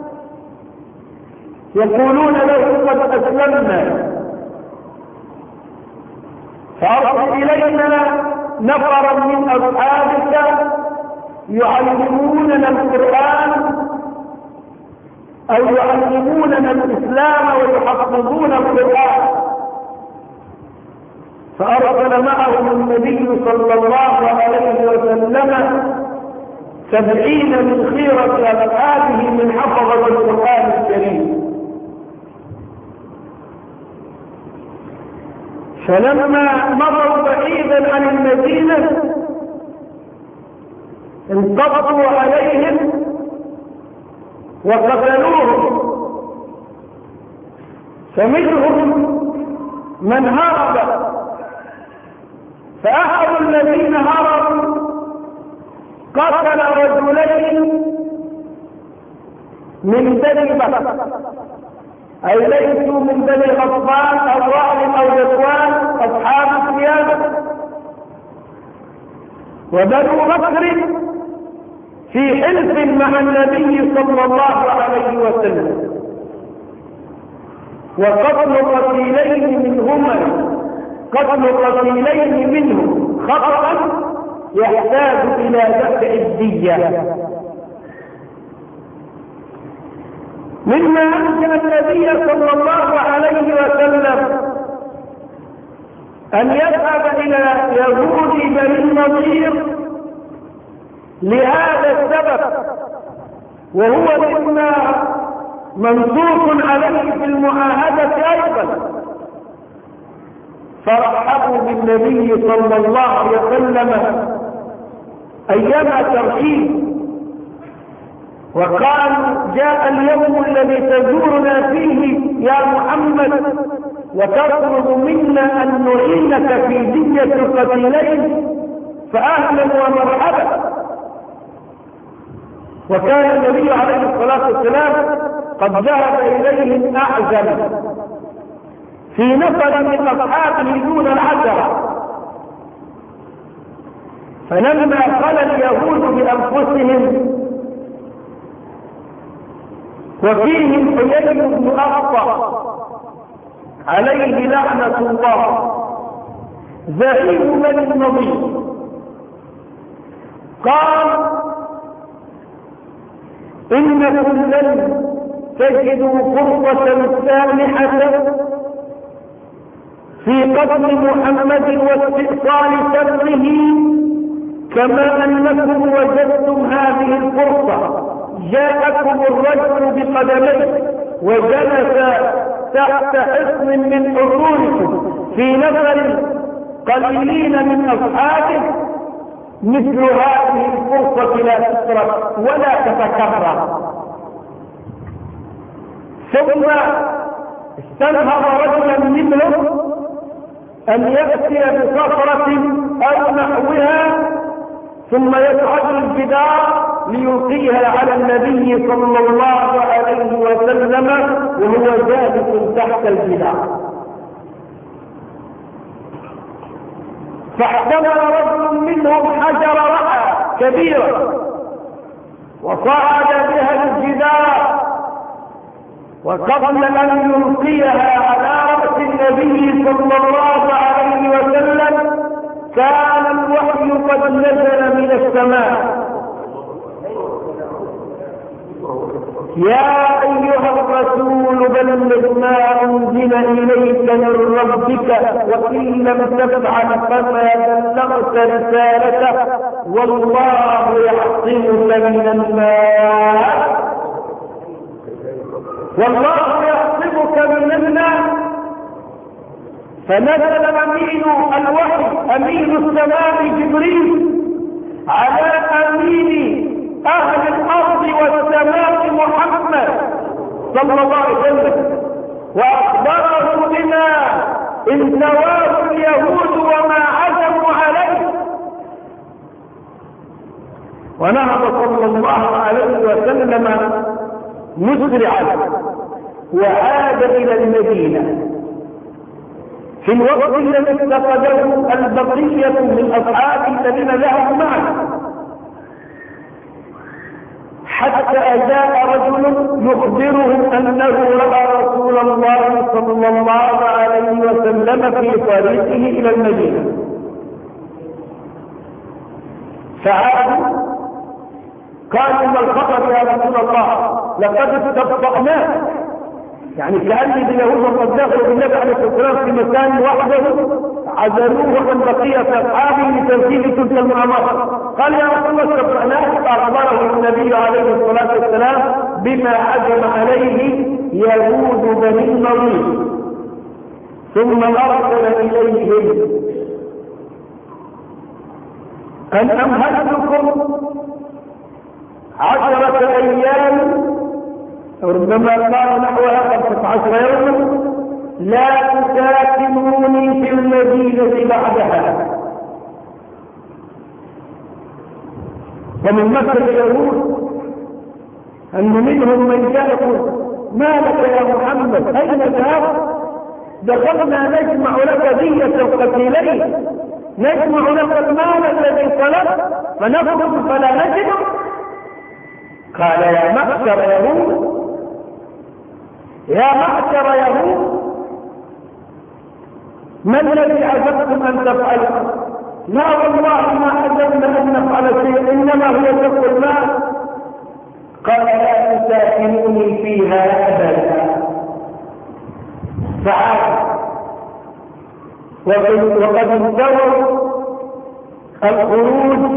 يقولون له: قد أسلمنا، فأرسل إلينا نفرا من أصحابك يعلموننا القرآن أو يعلموننا الإسلام ويحفظون القرآن. فأرسل معهم النبي صلى الله عليه وسلم 70 من خيرة أصحابه من حفظة القرآن الكريم. فلما مروا بعيدا عن المدينة انقضوا عليهم وقتلوهم، فمنهم من هرب، فأحد الذين هربوا قتل رجلين من بني بكر، أي ليسوا من بني غطفان أو رعل أو ذكوان أصحاب ثيابه. وبنو بكر في حلف مع النبي صلى الله عليه وسلم، وقتل قتيلين منهم خطأ يحتاج إلى دفع الدية. مما أنشأ النبي صلى الله عليه وسلم أن يذهب إلى يهود بني النضير لهذا السبب، وهو مما منصوص عليه في المعاهدة أيضا. فرحبوا بالنبي صلى الله عليه وسلم أيما ترحيب، وقالوا: جاء اليوم الذي تزورنا فيه يا محمد وتطلب منا أن نعينك في دية القتيلين، فأهلا ومرحبا. وكان النبي عليه الصلاة والسلام قد ذهب إليهم أعزم في نفر من أصحابه دون العشرة. فلما خلى اليهود بأنفسهم وفيهم حيي بن أخطأ عليه لعنة الله زعيم بني النضير، قال: إنكم لن تجدوا فرصة سامحة في قتل محمد واستئصال سره كما أنكم وجدتم هذه الفرصة. جاءكم الرجل بقدميه وجلس تحت حصن من حصونكم في نفر قليلين من أصحابه، مثل هذه الفرصة لا تترك ولا تتكرر. ثم استنهض رجلا منهم أن يأتي بصخرة أو نحوها ثم يصعد الجدار ليلقيها على النبي صلى الله عليه وسلم وهو جالس تحت الجدار. فاحتمل رجل منهم حجر رأى كبيرة وصعد بها الجدار، وقبل أن يلقيها على رأس النبي صلى الله عليه وسلم كان الوحي قد نزل من السماء: يا أيها الرسول بلغ ما أنزل إليك من ربك وإن لم تفعل فما بلغت رسالته والله يعصمك من الناس. والله يعصمك من الناس. فنزل أمين الوحي أمين السماء جبريل على أمين أهل الأرض والسماء محمد صلى الله عليه وسلم، وأخبره بما انتواه اليهود وما عزموا عليه. ونهض صلى الله عليه وسلم مسرعا وعاد إلى المدينة في الوقت الذي افتقده البقية من أصحاب الذين ذهبوا معه، حتى جاء رجل يخبرهم أنه رأى رسول الله صلى الله عليه وسلم في طريقه إلى المدينة. فعادوا قالوا: ما الخبر يا رسول الله؟ لقد استبطأناه، يعني كأن اليهود قد دخلوا بالنبي عليه الصلاة والسلام في مكان وحده عزلوه عن بقية أصحابه لتنفيذ تلك المؤامرة. قال: يا رسول الله استبطأناه. فأخبره النبي عليه الصلاة والسلام بما عزم عليه يهود بني النضير، ثم أرسل إليهم أن أمهلتكم 10 أيام، ربما قال نحوها 15 يوما، لا تساكنوني في المدينة بعدها. ومن مثل اليهود أن منهم من جاء يقول: ما لك يا محمد؟ أين ذهبت؟ دخلنا نجمع لك دية القتيلين، نجمع لك المال الذي طلبت فنخرج فلا نجده. قال: يا معشر يهود، يا معشر يهود، ما الذي عزمتم أن تفعلوا؟ لا والله ما عزمنا أن نفعل شيء، إنما هو سفك المال. قال: لا تساكنوني فيها أبدا. فعاد وقد انتظروا الخروج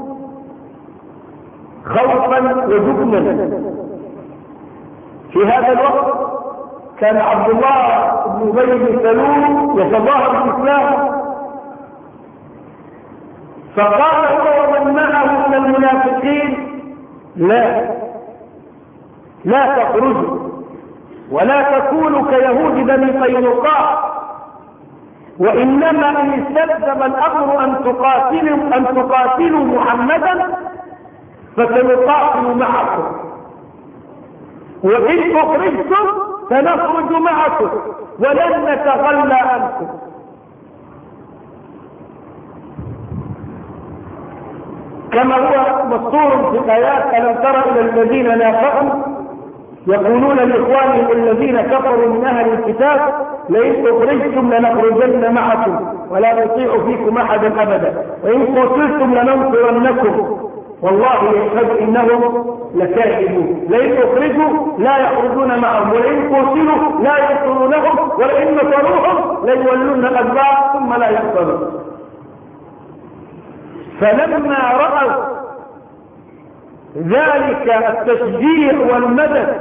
خوفا وجبنا. في هذا الوقت كان عبد الله بن أبي بن سلول يتظاهر بالإسلام، فقال هو ومن معه من المنافقين: لا تخرجوا ولا تكونوا كيهود بني قينقاع، وإنما إن استلزم الأمر أن تقاتلوا محمدا فسنقاتل معكم، وإن أخرجتم سنخرج معكم ولن نتخلى عنكم. كما هو مسطور في آيات: ألم تر إلى الذين نافقوا يقولون لإخوانهم الذين كفروا من أهل الكتاب: لئن أخرجتم لنخرجن معكم ولا نطيع فيكم أحدا أبدا وإن قتلتم لننصرنكم والله يشهد إنهم لكاذبون. لئن أخرجوا لا يخرجون معهم، ولئن قتلوا لا ينصرونهم، ولئن نصروهم ليولون الأدبار ثم لا ينصرون. فلما رأوا ذلك التشجيع والمدد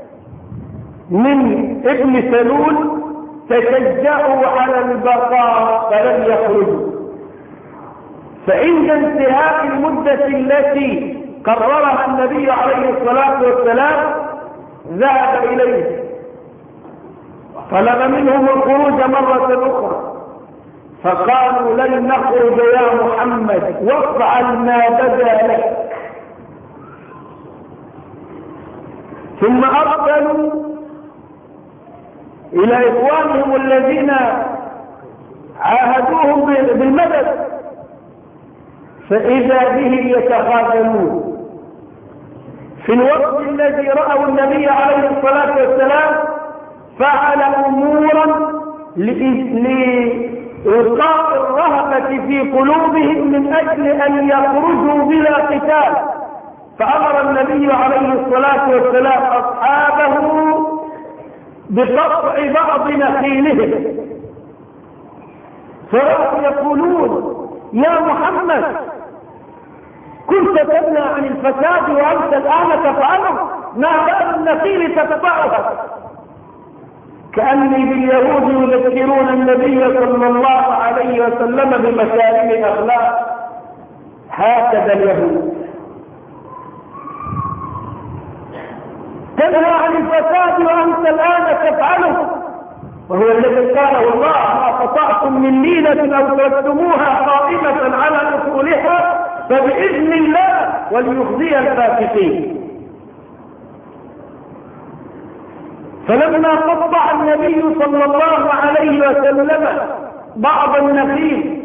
من ابن سلول تشجعوا على البقاء فلم يخرجوا. فعند انتهاء المدة التي قررها النبي عليه الصلاة والسلام ذهب إليه طلب منهم الخروج مرة أخرى، فقالوا لن نخرج يا محمد وافعل ما بدا لك. ثم أرسلوا إلى إخوانهم الذين عاهدوهم بالمدد، فإذا به يتخاذلون. في الوقت الذي رأوا النبي عليه الصلاة والسلام فعل أمورا لإلقاء الرهبة في قلوبهم من أجل أن يخرجوا بلا قتال، فأمر النبي عليه الصلاة والسلام أصحابه بقطع بعض نخيلهم، فرأوا يقولون يا محمد كنت تنهى عن الفساد وأنت الآن تفعله، ما بال النخيل تقطعها؟ كأني باليهود يذكرون النبي صلى الله عليه وسلم بمكارم الأخلاق. هكذا اليهود تنهى عن الفساد وأنت الآن تفعله، وهو الذي قاله الله ما قطعتم من لينة أو تركتموها قائمة على أصولها فبإذن الله وليخزي الفاسقين. فلما قطع النبي صلى الله عليه وسلم بعض النخيل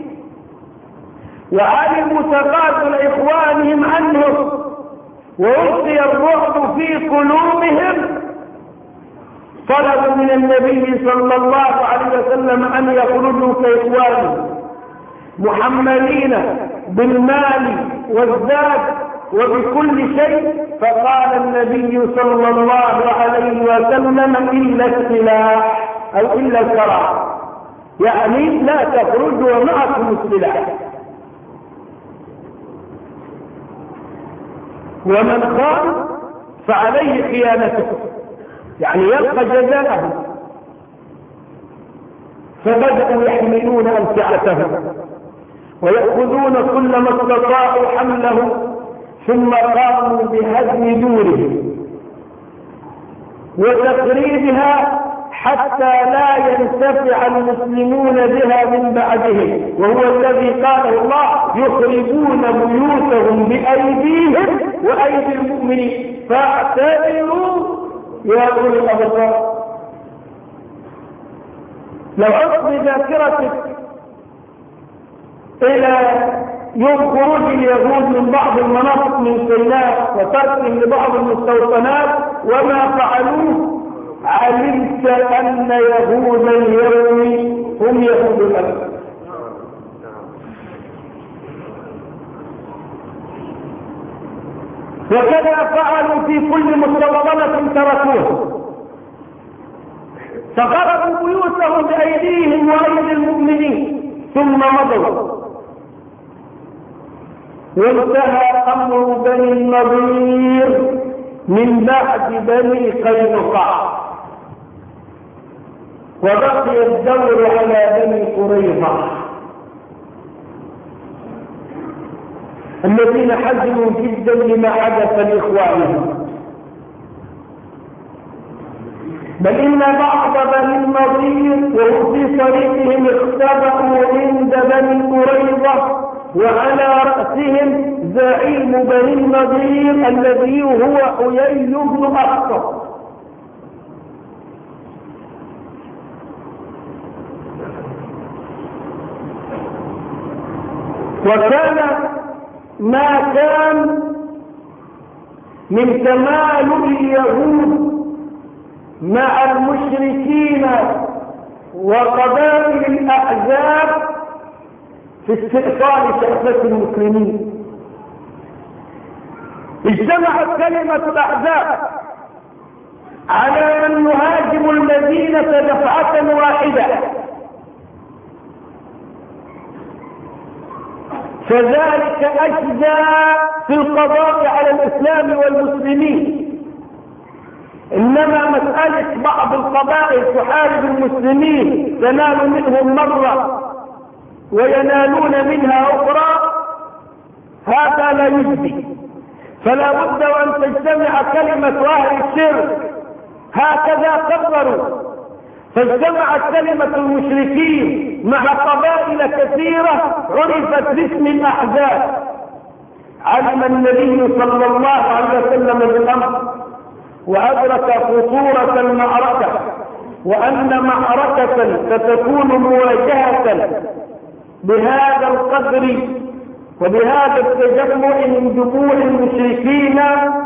وعلموا تقاتل إخوانهم عنهم وألقي الرعب في قلوبهم، طلبوا من النبي صلى الله عليه وسلم أن يخرجوا كإخوانهم محملين بالمال والزاد وبكل شيء، فقال النبي صلى الله عليه وسلم إلا السلاح أو إلا الكراع، يعني لا تخرجوا ومعكم السلاح. ومن خان فعليه خيانته، يعني يلقى جزاءه. فبدأوا يحملون أمتعتهم ويأخذون كل ما استطاعوا حمله، ثم قاموا بهدم دورهم وتخريبها حتى لا ينتفع المسلمون بها من بعدهم، وهو الذي قاله الله يخربون بيوتهم بأيديهم وأيدي المؤمنين فاعتبروا يا أولي الأبصار. لو أصل ذاكرتك إلى يوم خروج اليهود من بعض المناطق من سيناء وتركهم لبعض المستوطنات وما فعلوه، علمت أن يهود اليوم هم يهود الأمس. وكذا فعلوا في كل مستوطنة تركوه، فخربوا بيوتهم بأيديهم وأيدي المؤمنين ثم مضوا. وانتهى أمر بني النضير من بعد بني قينقاع، وبقي الدور على بني قريظة الذين حزنوا جدا لما حدث لإخوانهم، بل إن بعض بني النضير وهم في طريقهم اختبأوا عند بني قريظة، وعلى رأسهم زعيم بني النضير الذي هو حيي بن أخطب. وكان ما كان من تمالؤ اليهود مع المشركين وقبائل الأحزاب في استئصال شأفة المسلمين. اجتمعت كلمة الأحزاب على أن يهاجموا المدينة دفعة واحدة، كذلك أجزى في القضاء على الإسلام والمسلمين. إنما مسألة بعض القبائل تحارب المسلمين تنال منهم مرة وينالون منها أخرى، هذا لا يجزي. فلا بد أن تجتمع كلمة أهل الشرك، هكذا قرروا، فاجتمعت كلمة المشركين مع قبائل كثيرة عرفت باسم الأحزاب. علم النبي صلى الله عليه وسلم بالأمر وأدرك خطورة المعركة، وأن معركة ستكون مواجهة بهذا القدر وبهذا التجمع من جموع المشركين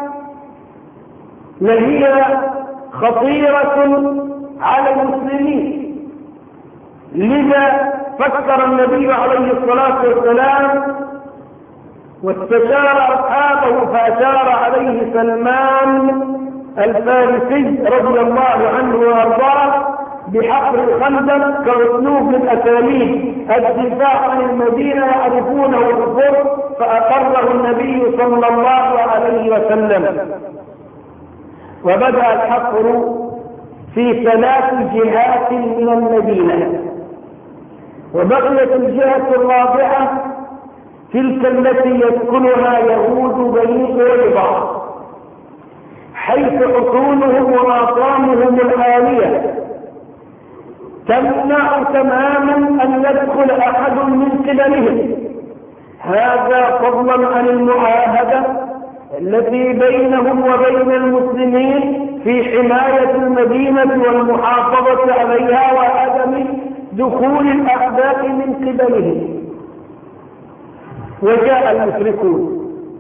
لهي خطيرة على المسلمين. لذا فكر النبي عليه الصلاة والسلام واستشار أصحابه، فأشار عليه سلمان الفارسي رضي الله عنه وارضاه بحفر الخندق كأسلوب من أساليب الدفاع عن المدينة يعرفونه بالضبط، فأقره النبي صلى الله عليه وسلم. وبدأ الحفر في 3 جهات من المدينة، وبقيت الجهة الرابعة تلك التي يسكنها يهود بني قريظة، حيث حصونهم ومقامهم العالية تمنع تماما أن يدخل أحد من قبلهم. هذا فضلا عن المعاهدة التي بينهم وبين المسلمين في حماية المدينة والمحافظة عليها وعدم دخول الأعداء من قبلهم. وجاء المشركون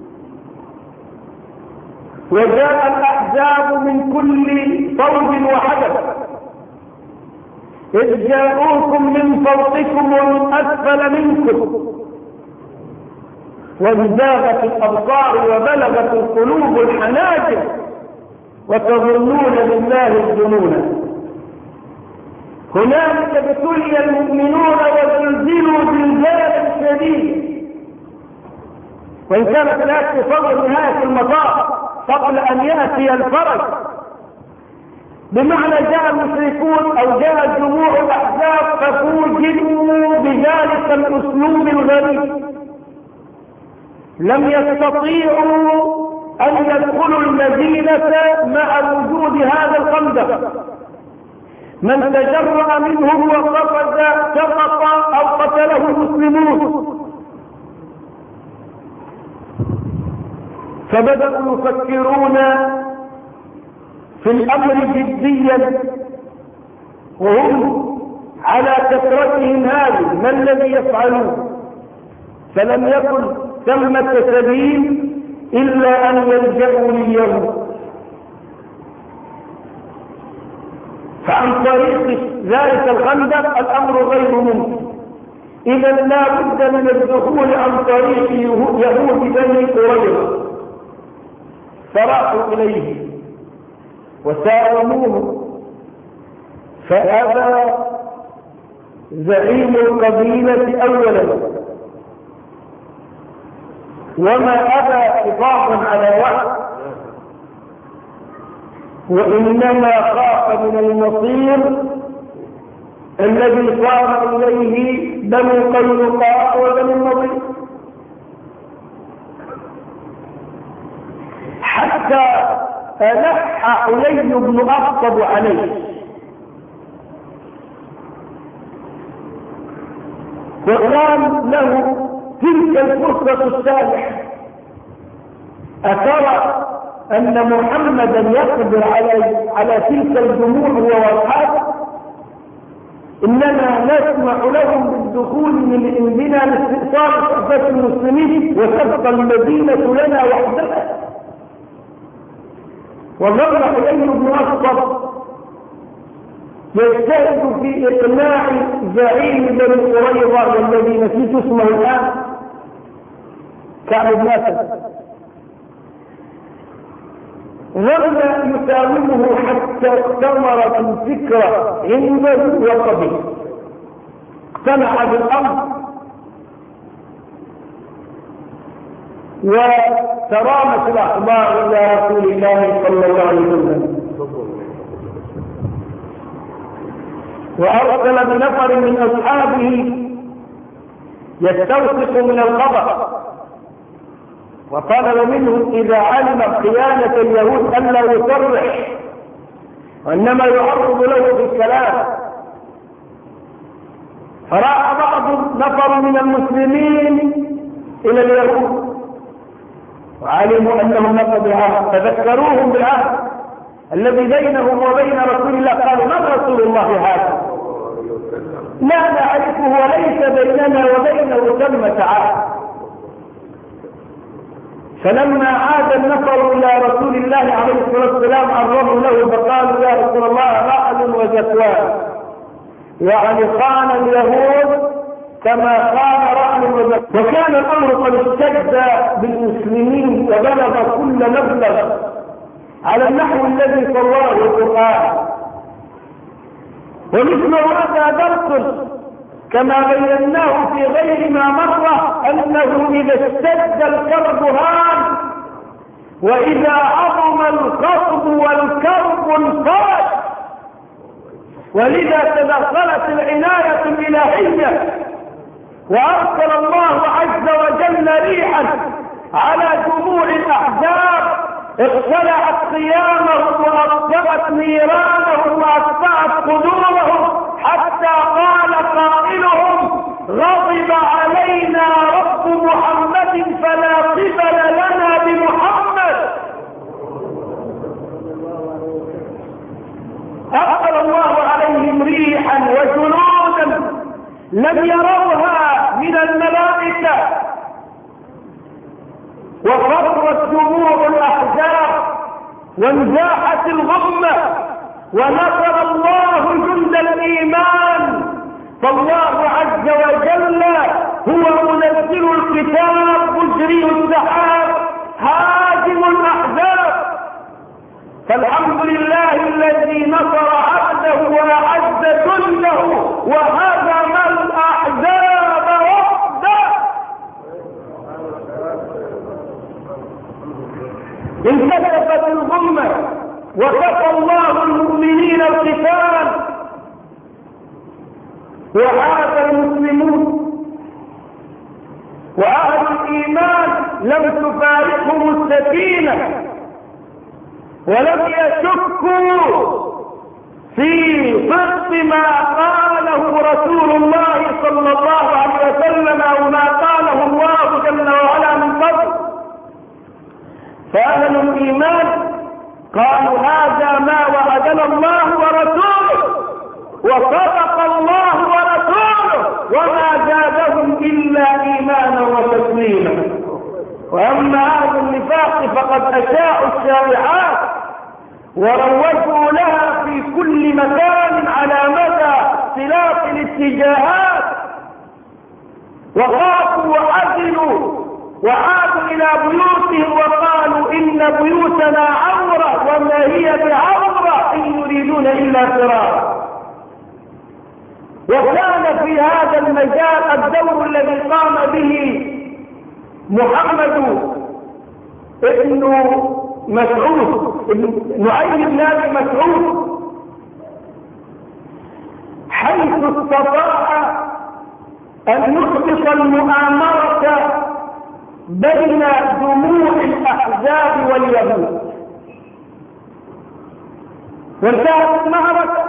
وجاء الأحزاب من كل صوب وحدث، إذ جاءوكم من فوقكم ومن أسفل منكم، وازداغت الأبصار وبلغت القلوب الحناجر وتظنون بالله الظنون. هنالك ابتلي المؤمنون وزلزلوا زلزالا شديدا، وإن كانت الآية تصور نهاية المطاف قبل أن يأتي الفرج، بمعنى جاء المشركون أو جاء جموع الأحزاب ففوجئوا بذلك الأسلوب الغريب، لم يستطيعوا أن يدخلوا المدينة مع وجود هذا الخندق. من تجرأ منهم وقفز سقط أو قتله المسلمون. فبدأوا يفكرون في الأمر جديا، وهم على كثرتهم هذه ما الذي يفعلون؟ فلم يكن ثمة سبيل إلا أن يلجأوا لليهود، فعن طريق ذلك الخندق الأمر غير ممكن. إذا لا بد من الدخول عن طريق يهود بني قريظة، فراحوا إليه وساوموه، فأبى زعيم القبيلة أولا، وما أبى حفاظا على وحد، وإنما خاف من المصير الذي صار إليه بنو قينقاع وبنو النضير، حتى ألح حلي بن أخطب عليه وقال له تلك الفرصة السابحة، أترى أن محمدا يقدر على تلك الجموع ووضعات؟ إننا نسمح لهم بالدخول من عندنا لاستئصال صحبة المسلمين وتبقى المدينة لنا وحدها. وظل حلي بن أخطب يجتهد في إقناع زعيم بني قريظة والذي نسيت اسمه الآن، كعب بن أسد، ظل يساومه حتى استمرت الفكرة عنده وقبل، اقتنع بالأمر وترامت الأخبار إلى رسول الله صلى الله عليه وسلم، وأرسل بنفر من أصحابه يستوثق من الخبر، وطلب منه إذا علم خيانة اليهود أن لا يصرح، وإنما يعرض له بالكلام. فراح نفر من المسلمين إلى اليهود وعلموا أنهم نقضوا العهد، فذكروهم بالعهد الذي بينهم وبين رسول الله. قالوا: من رسول الله هذا؟ لا نعرفه وليس بيننا وبينه ثمة عهد. فلما عاد النفر إلى رسول الله عليه الصلاة والسلام عرضوا له فقالوا: يا رسول الله رعد وزكوان، يعني خان اليهود كما خان رعد وزكوان. وكان الأمر قد اشتد بالمسلمين وبلغ كل مبلغ على النحو الذي صلاه القرآن. ومثل هذا درس كما بيناه في غير ما مرة، أنه إذا اشتد الكرب هان، وإذا عظم الخطب والكرب انفرج. ولذا تدخلت العناية الإلهية، وأرسل الله عز وجل ريحا على جموع الأحزاب اقتلعت قيامهم وأطفأت نيرانهم وأطفأت قدورهم، حتى قال قائلهم: غضب علينا رب محمد فلا قبل لنا بمحمد. أرسل الله عليهم ريحا وجنودا لم يروها من الملائكة، وفرت جموع الأحزاب وانزاحت الغمة، ونصر الله جند الإيمان. فالله عز وجل هو منزل الكتاب مجري السحاب هازم الأحزاب. فالحمد لله الذي نصر عبده وأعز جنده وهزم الأحزاب وحده. انكشفت الغمة وكفى الله المؤمنين القتال، وهذا المسلمون وأهل الإيمان لم تفارقهم السكينة، ولم يشكوا في صدق ما قاله رسول الله صلى الله عليه وسلم أو ما قاله الله جل وعلا من قبل. فأهل الإيمان قالوا: هذا ما وعدنا الله ورسوله، وصدق الله ورسوله، وما زادهم إلا إيمانا وتسليما. وأما أهل النفاق فقد أشاعوا الشائعات وروجوا لها في كل مكان على مدى اختلاف الاتجاهات، وخافوا وحزنوا وعادوا إلى بيوتهم وقالوا: إن بيوتنا عورة وما هي بعورة إن يريدون إلا فرارا. وكان في هذا المجال الدور الذي قام به محمد ابن مسعود نعيم بن أبي مسعود، حيث استطاع أن يحدث المؤامرة بين جموع الأحزاب واليهود، وانتهت المعركة.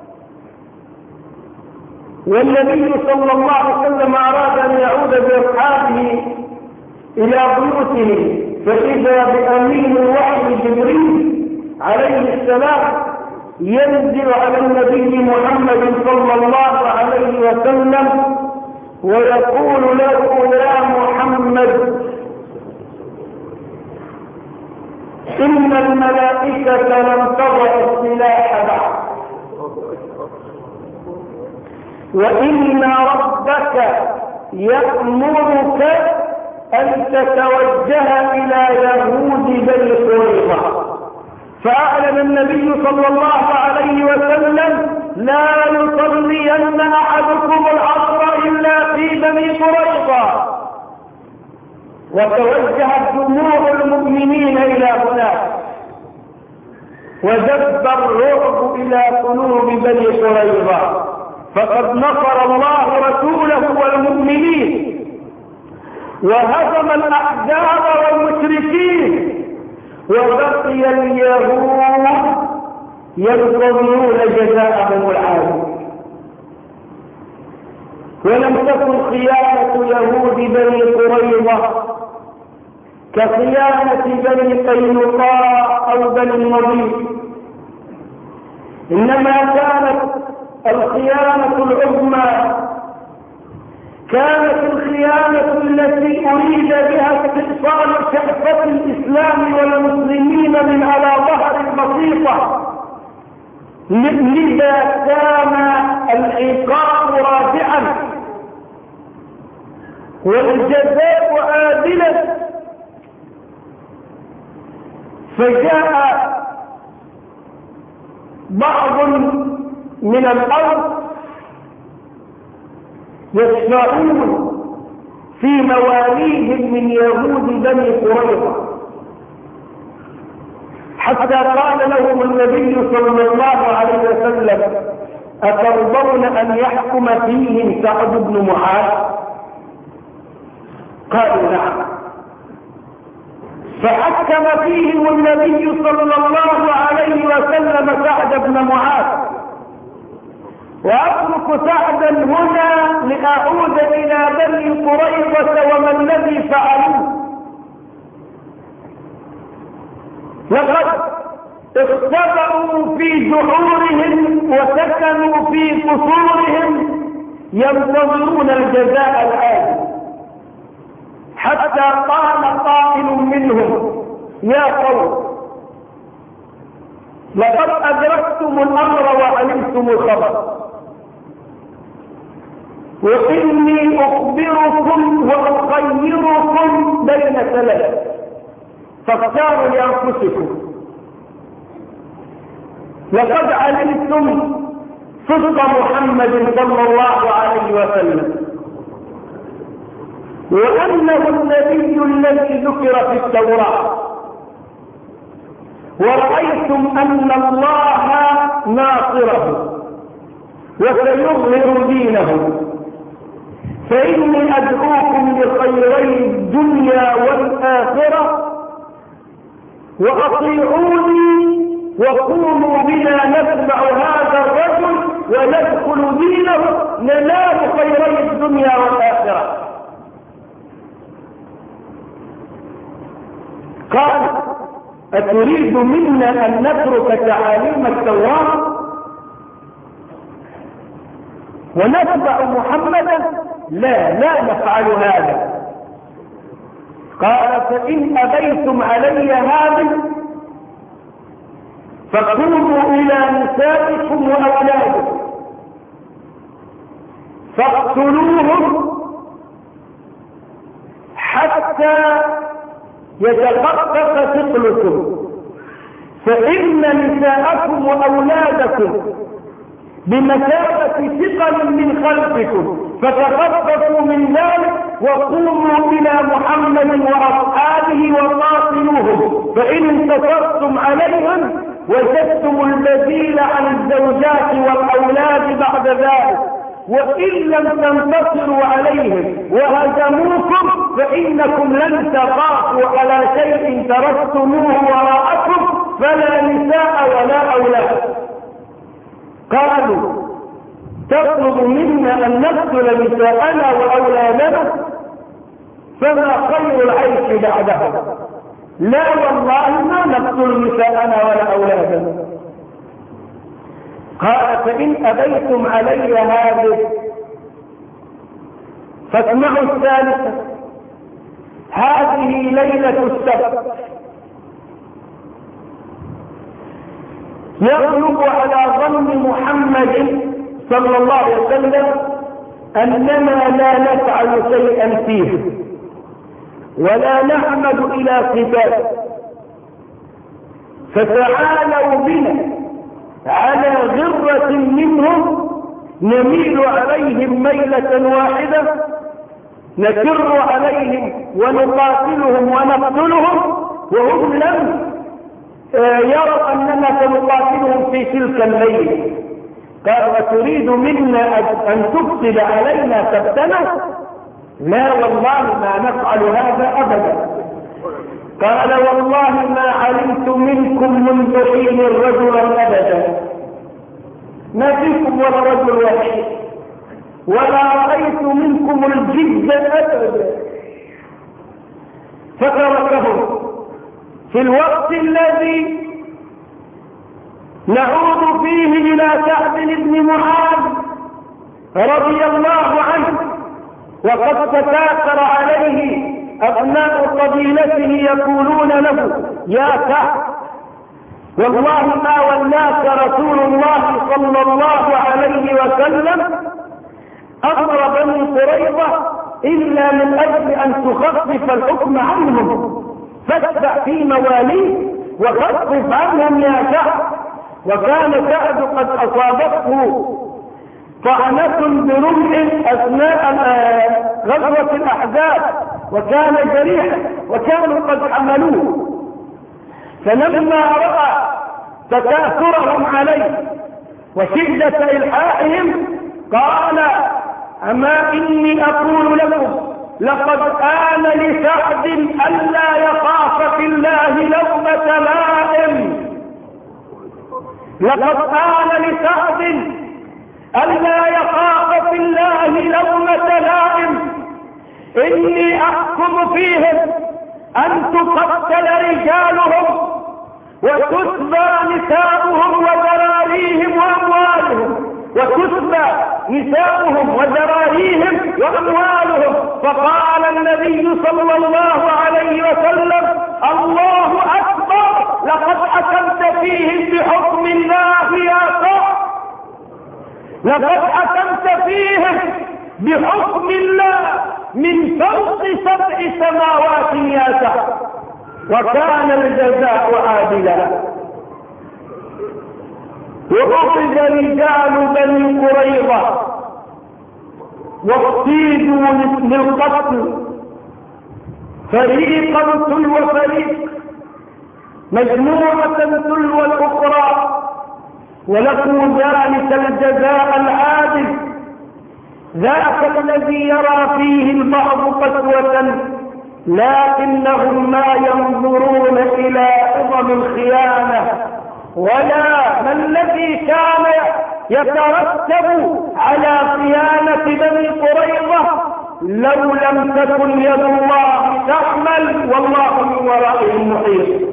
والنبي صلى الله عليه وسلم أراد أن يعود بأصحابه إلى بيوته، فإذا بأمين الوحي جبريل عليه السلام ينزل على النبي محمد صلى الله عليه وسلم ويقول له: يا محمد، إن الملائكة لم تضع السلاح بعد، وإن ربك يأمرك أن تتوجه إلى يهود بني قريظة. فأعلن النبي صلى الله عليه وسلم: لا يصلين أحدكم العصر إلا في بني قريظة. وتوجهت دموع المؤمنين إلى هناك، ودب الرعب إلى قلوب بني قريظة، فقد نصر الله رسوله والمؤمنين وهزم الأحزاب والمشركين، وبقي اليهود ينتظرون جزاءهم العادل. ولم تكن خيانة يهود بني قريظة كخيانة بني قينقاع أو بني النضير، إنما كانت الخيانة العظمى كانت الخيانة التي أريد بها استئصال شأفة الإسلام والمسلمين من على ظهر البسيطة، لذا كان العقاب رادعا والجزاء عادلا. فجاء بعض من الأرض يشفعون في مواليهم من يهود بني قريظة، حتى قال لهم النبي صلى الله عليه وسلم: أترضون أن يحكم فيهم سعد بن معاذ؟ قالوا: نعم. فحكم فيهم النبي صلى الله عليه وسلم سعد بن معاذ. وأترك سعدا هنا لأعود إلى بني قريظة وما الذي فعلوه. لقد اختبأوا في جحورهم وسكنوا في قصورهم ينتظرون الجزاء الآتي، حتى قال قائل منهم: يا قوم، لقد أدركتم الأمر وعلمتم الخبر، وإني أخبركم وأخيركم بين ثلاث، فاختاروا لأنفسكم. لقد علمتم صدق محمد صلى الله عليه وسلم، وأنه النبي الذي ذكر في التوراة، ورأيتم أن الله ناصره وسيظهر دينه، فإني أدعوكم لخيري الدنيا والآخرة، وأطيعوني وقوموا بنا نتبع هذا الرجل وندخل دينه ننال خيري الدنيا والآخرة. قال: أتريد منا أن نترك تعاليم التوراة ونتبع محمدا؟ لا نفعل هذا. قال: فإن أبيتم علي هذا فقوموا إلى نسائكم وأولادكم فاقتلوهم حتى يتحقق ثقلكم، فإن نساءكم وأولادكم بمثابة ثقل من خلفكم، فتخففوا من ذلك وقوموا إلى محمد وأصحابه وقاتلوهم، فإن انتصرتم عليهم وجدتم البديل عن الزوجات والأولاد بعد ذلك، وإن لم تنتصروا عليهم وهزموكم فإنكم لن تخافوا على شيء تركتموه وراءكم، فلا نساء ولا أولاد. قالوا: تطلب منا أن نقتل نساءنا وأولادنا؟ فما خير العيش بعدها؟ لا والله ما نقتل نساءنا ولا أولادنا. قال: فإن أبيتم علي هذه فاسمعوا الثالثة: هذه ليلة السبت، يغلب على ظن محمد صلى الله عليه وسلم أننا لا نفعل شيئا فيه ولا نعمد إلى قتال، فتعالوا بنا على غرة منهم نميل عليهم ميلة واحدة نسر عليهم ونقاتلهم ونقتلهم وهم لم يروا أننا سنقاتلهم في تلك الليل. قال وتريد منا أن تفسد علينا سبتنا؟ لا والله ما نفعل هذا أبدا. قال والله ما علمت منكم منذ حين رجلا أبدا، ما فيكم ولا رجل واحد، ولا رأيت منكم الجد أبدا. فتركهم في الوقت الذي نعود فيه إلى سعد بن معاذ رضي الله عنه، وقد تكاثر عليه أبناء قبيلته يقولون له يا سعد والله ما ولاك رسول الله صلى الله عليه وسلم أمر بني قريظة إلا من أجل أن تخفف الحكم عنهم، فاتبع في مواليه وخفف عنهم يا سعد. وكان سعد قد أصابته طعنة برمح أثناء غزوة الأحزاب، وكان جريحا وكانوا قد حملوه. فلما رأى تكاثرهم عليه وشدة إلحاحهم قال أما إني أقول لكم لقد آن لسعد ألا يخاف في الله لومة لائم، لقد آن لسعد ألا يخاف في الله لومة لائم. إني أحكم فيهم أن تقتل رجالهم وتسبى نساؤهم وذراريهم وأموالهم، وتسبى نساؤهم وذراريهم وأموالهم. فقال النبي صلى الله عليه وسلم الله أكبر، لقد حكمت فيهم بحكم الله يا سعد، لقد حكمت فيهم بحكم الله من فوق 7 سماوات يا سعد، وكان الجزاء عادلا. وأخذ رجال بني قريظة واصطيدوا للقتل، فريقا تلو فريق، مجموعة تلو الأخرى، ولكم ذلك الجزاء العادل. ذاك الذي يرى فيه البعض قسوة، لكنهم ما ينظرون إلى عظم الخيانة ولا ما الذي كان يترتب على خيانة بني قريظة لو لم تكن يد الله تعمل والله من ورائهم محيط.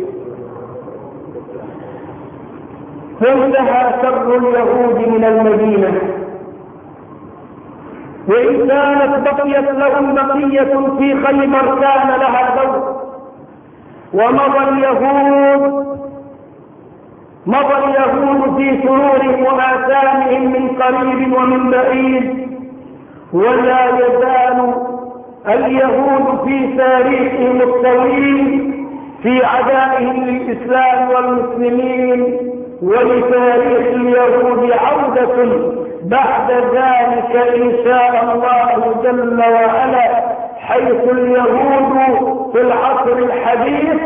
فانتهى شر اليهود من المدينة، وإن كانت بقيت لهم بقية في خيبر كان لها دور. ومضى اليهود في سرورهم وآثامهم من قريب ومن بعيد، ولا يزال اليهود في تاريخهم الطويل في عدائهم للإسلام والمسلمين، ولتاريخ اليهود عودة بعد ذلك إن شاء الله جل وعلا، حيث اليهود في العصر الحديث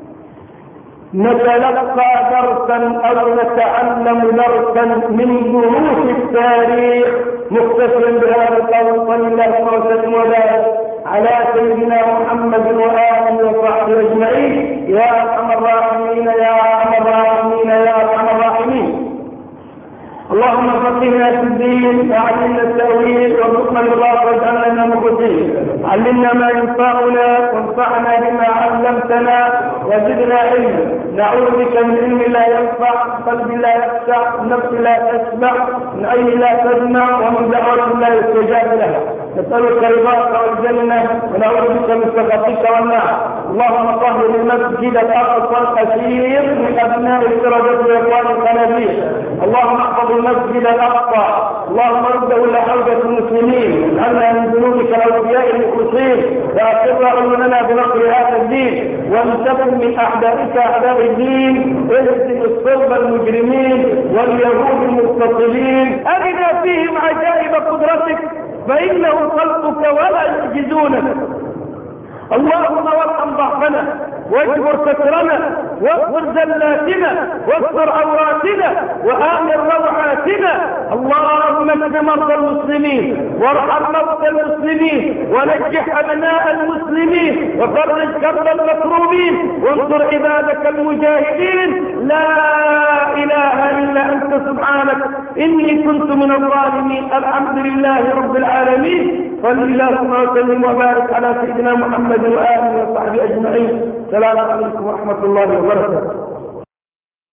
نتلقى درسا أو نتعلم درسا من دروس التاريخ. مختصرا بهذا القول صلى الله وسلم وبارك على سيدنا محمد وآله وصحبه أجمعين. يا أرحم الراحمين يا أرحم الراحمين يا أرحم الراحمين. اللهم فقهنا في الدين وعلمنا التأويل وارزقنا الرضا واجعلنا مخلصين. علمنا ما ينفعنا وانفعنا بما علمتنا وزدنا علما. نعوذ بك من علم لا ينفع، قلب لا يخشع، نفس لا تشبع، من عين لا تجمع، ومن دعوة لا يستجاب لها. نسألك رضاك والجنة ونعوذ بك من سخطك والنار. اللهم طهر المسجد الأقصى الأثير من أبناء السردة وإخوان الخنازير. اللهم احفظ المسجد الأقصى، اللهم رده إلى حوزة المسلمين، اجعلنا من ذنوبك الأوفياء المخلصين، وأقر عيوننا بنصر هذا الدين، وأن تكن من أعدائك أعداء الدين. اهزم الصلب المجرمين واليهود المتصلين. أرنا فيهم عجائب قدرتك فإنه خلقك ولا يعجزونك. اللهم وارحم ضعفنا واجبر كسرنا واغفر زلاتنا واستر عوراتنا وآمن روعاتنا. اللهم اشف مرضى المسلمين وارحم موتى المسلمين ونجح أبناء المسلمين وفرج كرب المكروبين وانصر عبادك المجاهدين. لا إله إلا أنت سبحانك إني كنت من الظالمين. الحمد لله رب العالمين. صلى الله وسلم وبارك على سيدنا محمد وآله وصحبه أجمعين. السلام عليكم ورحمة الله وبركاته.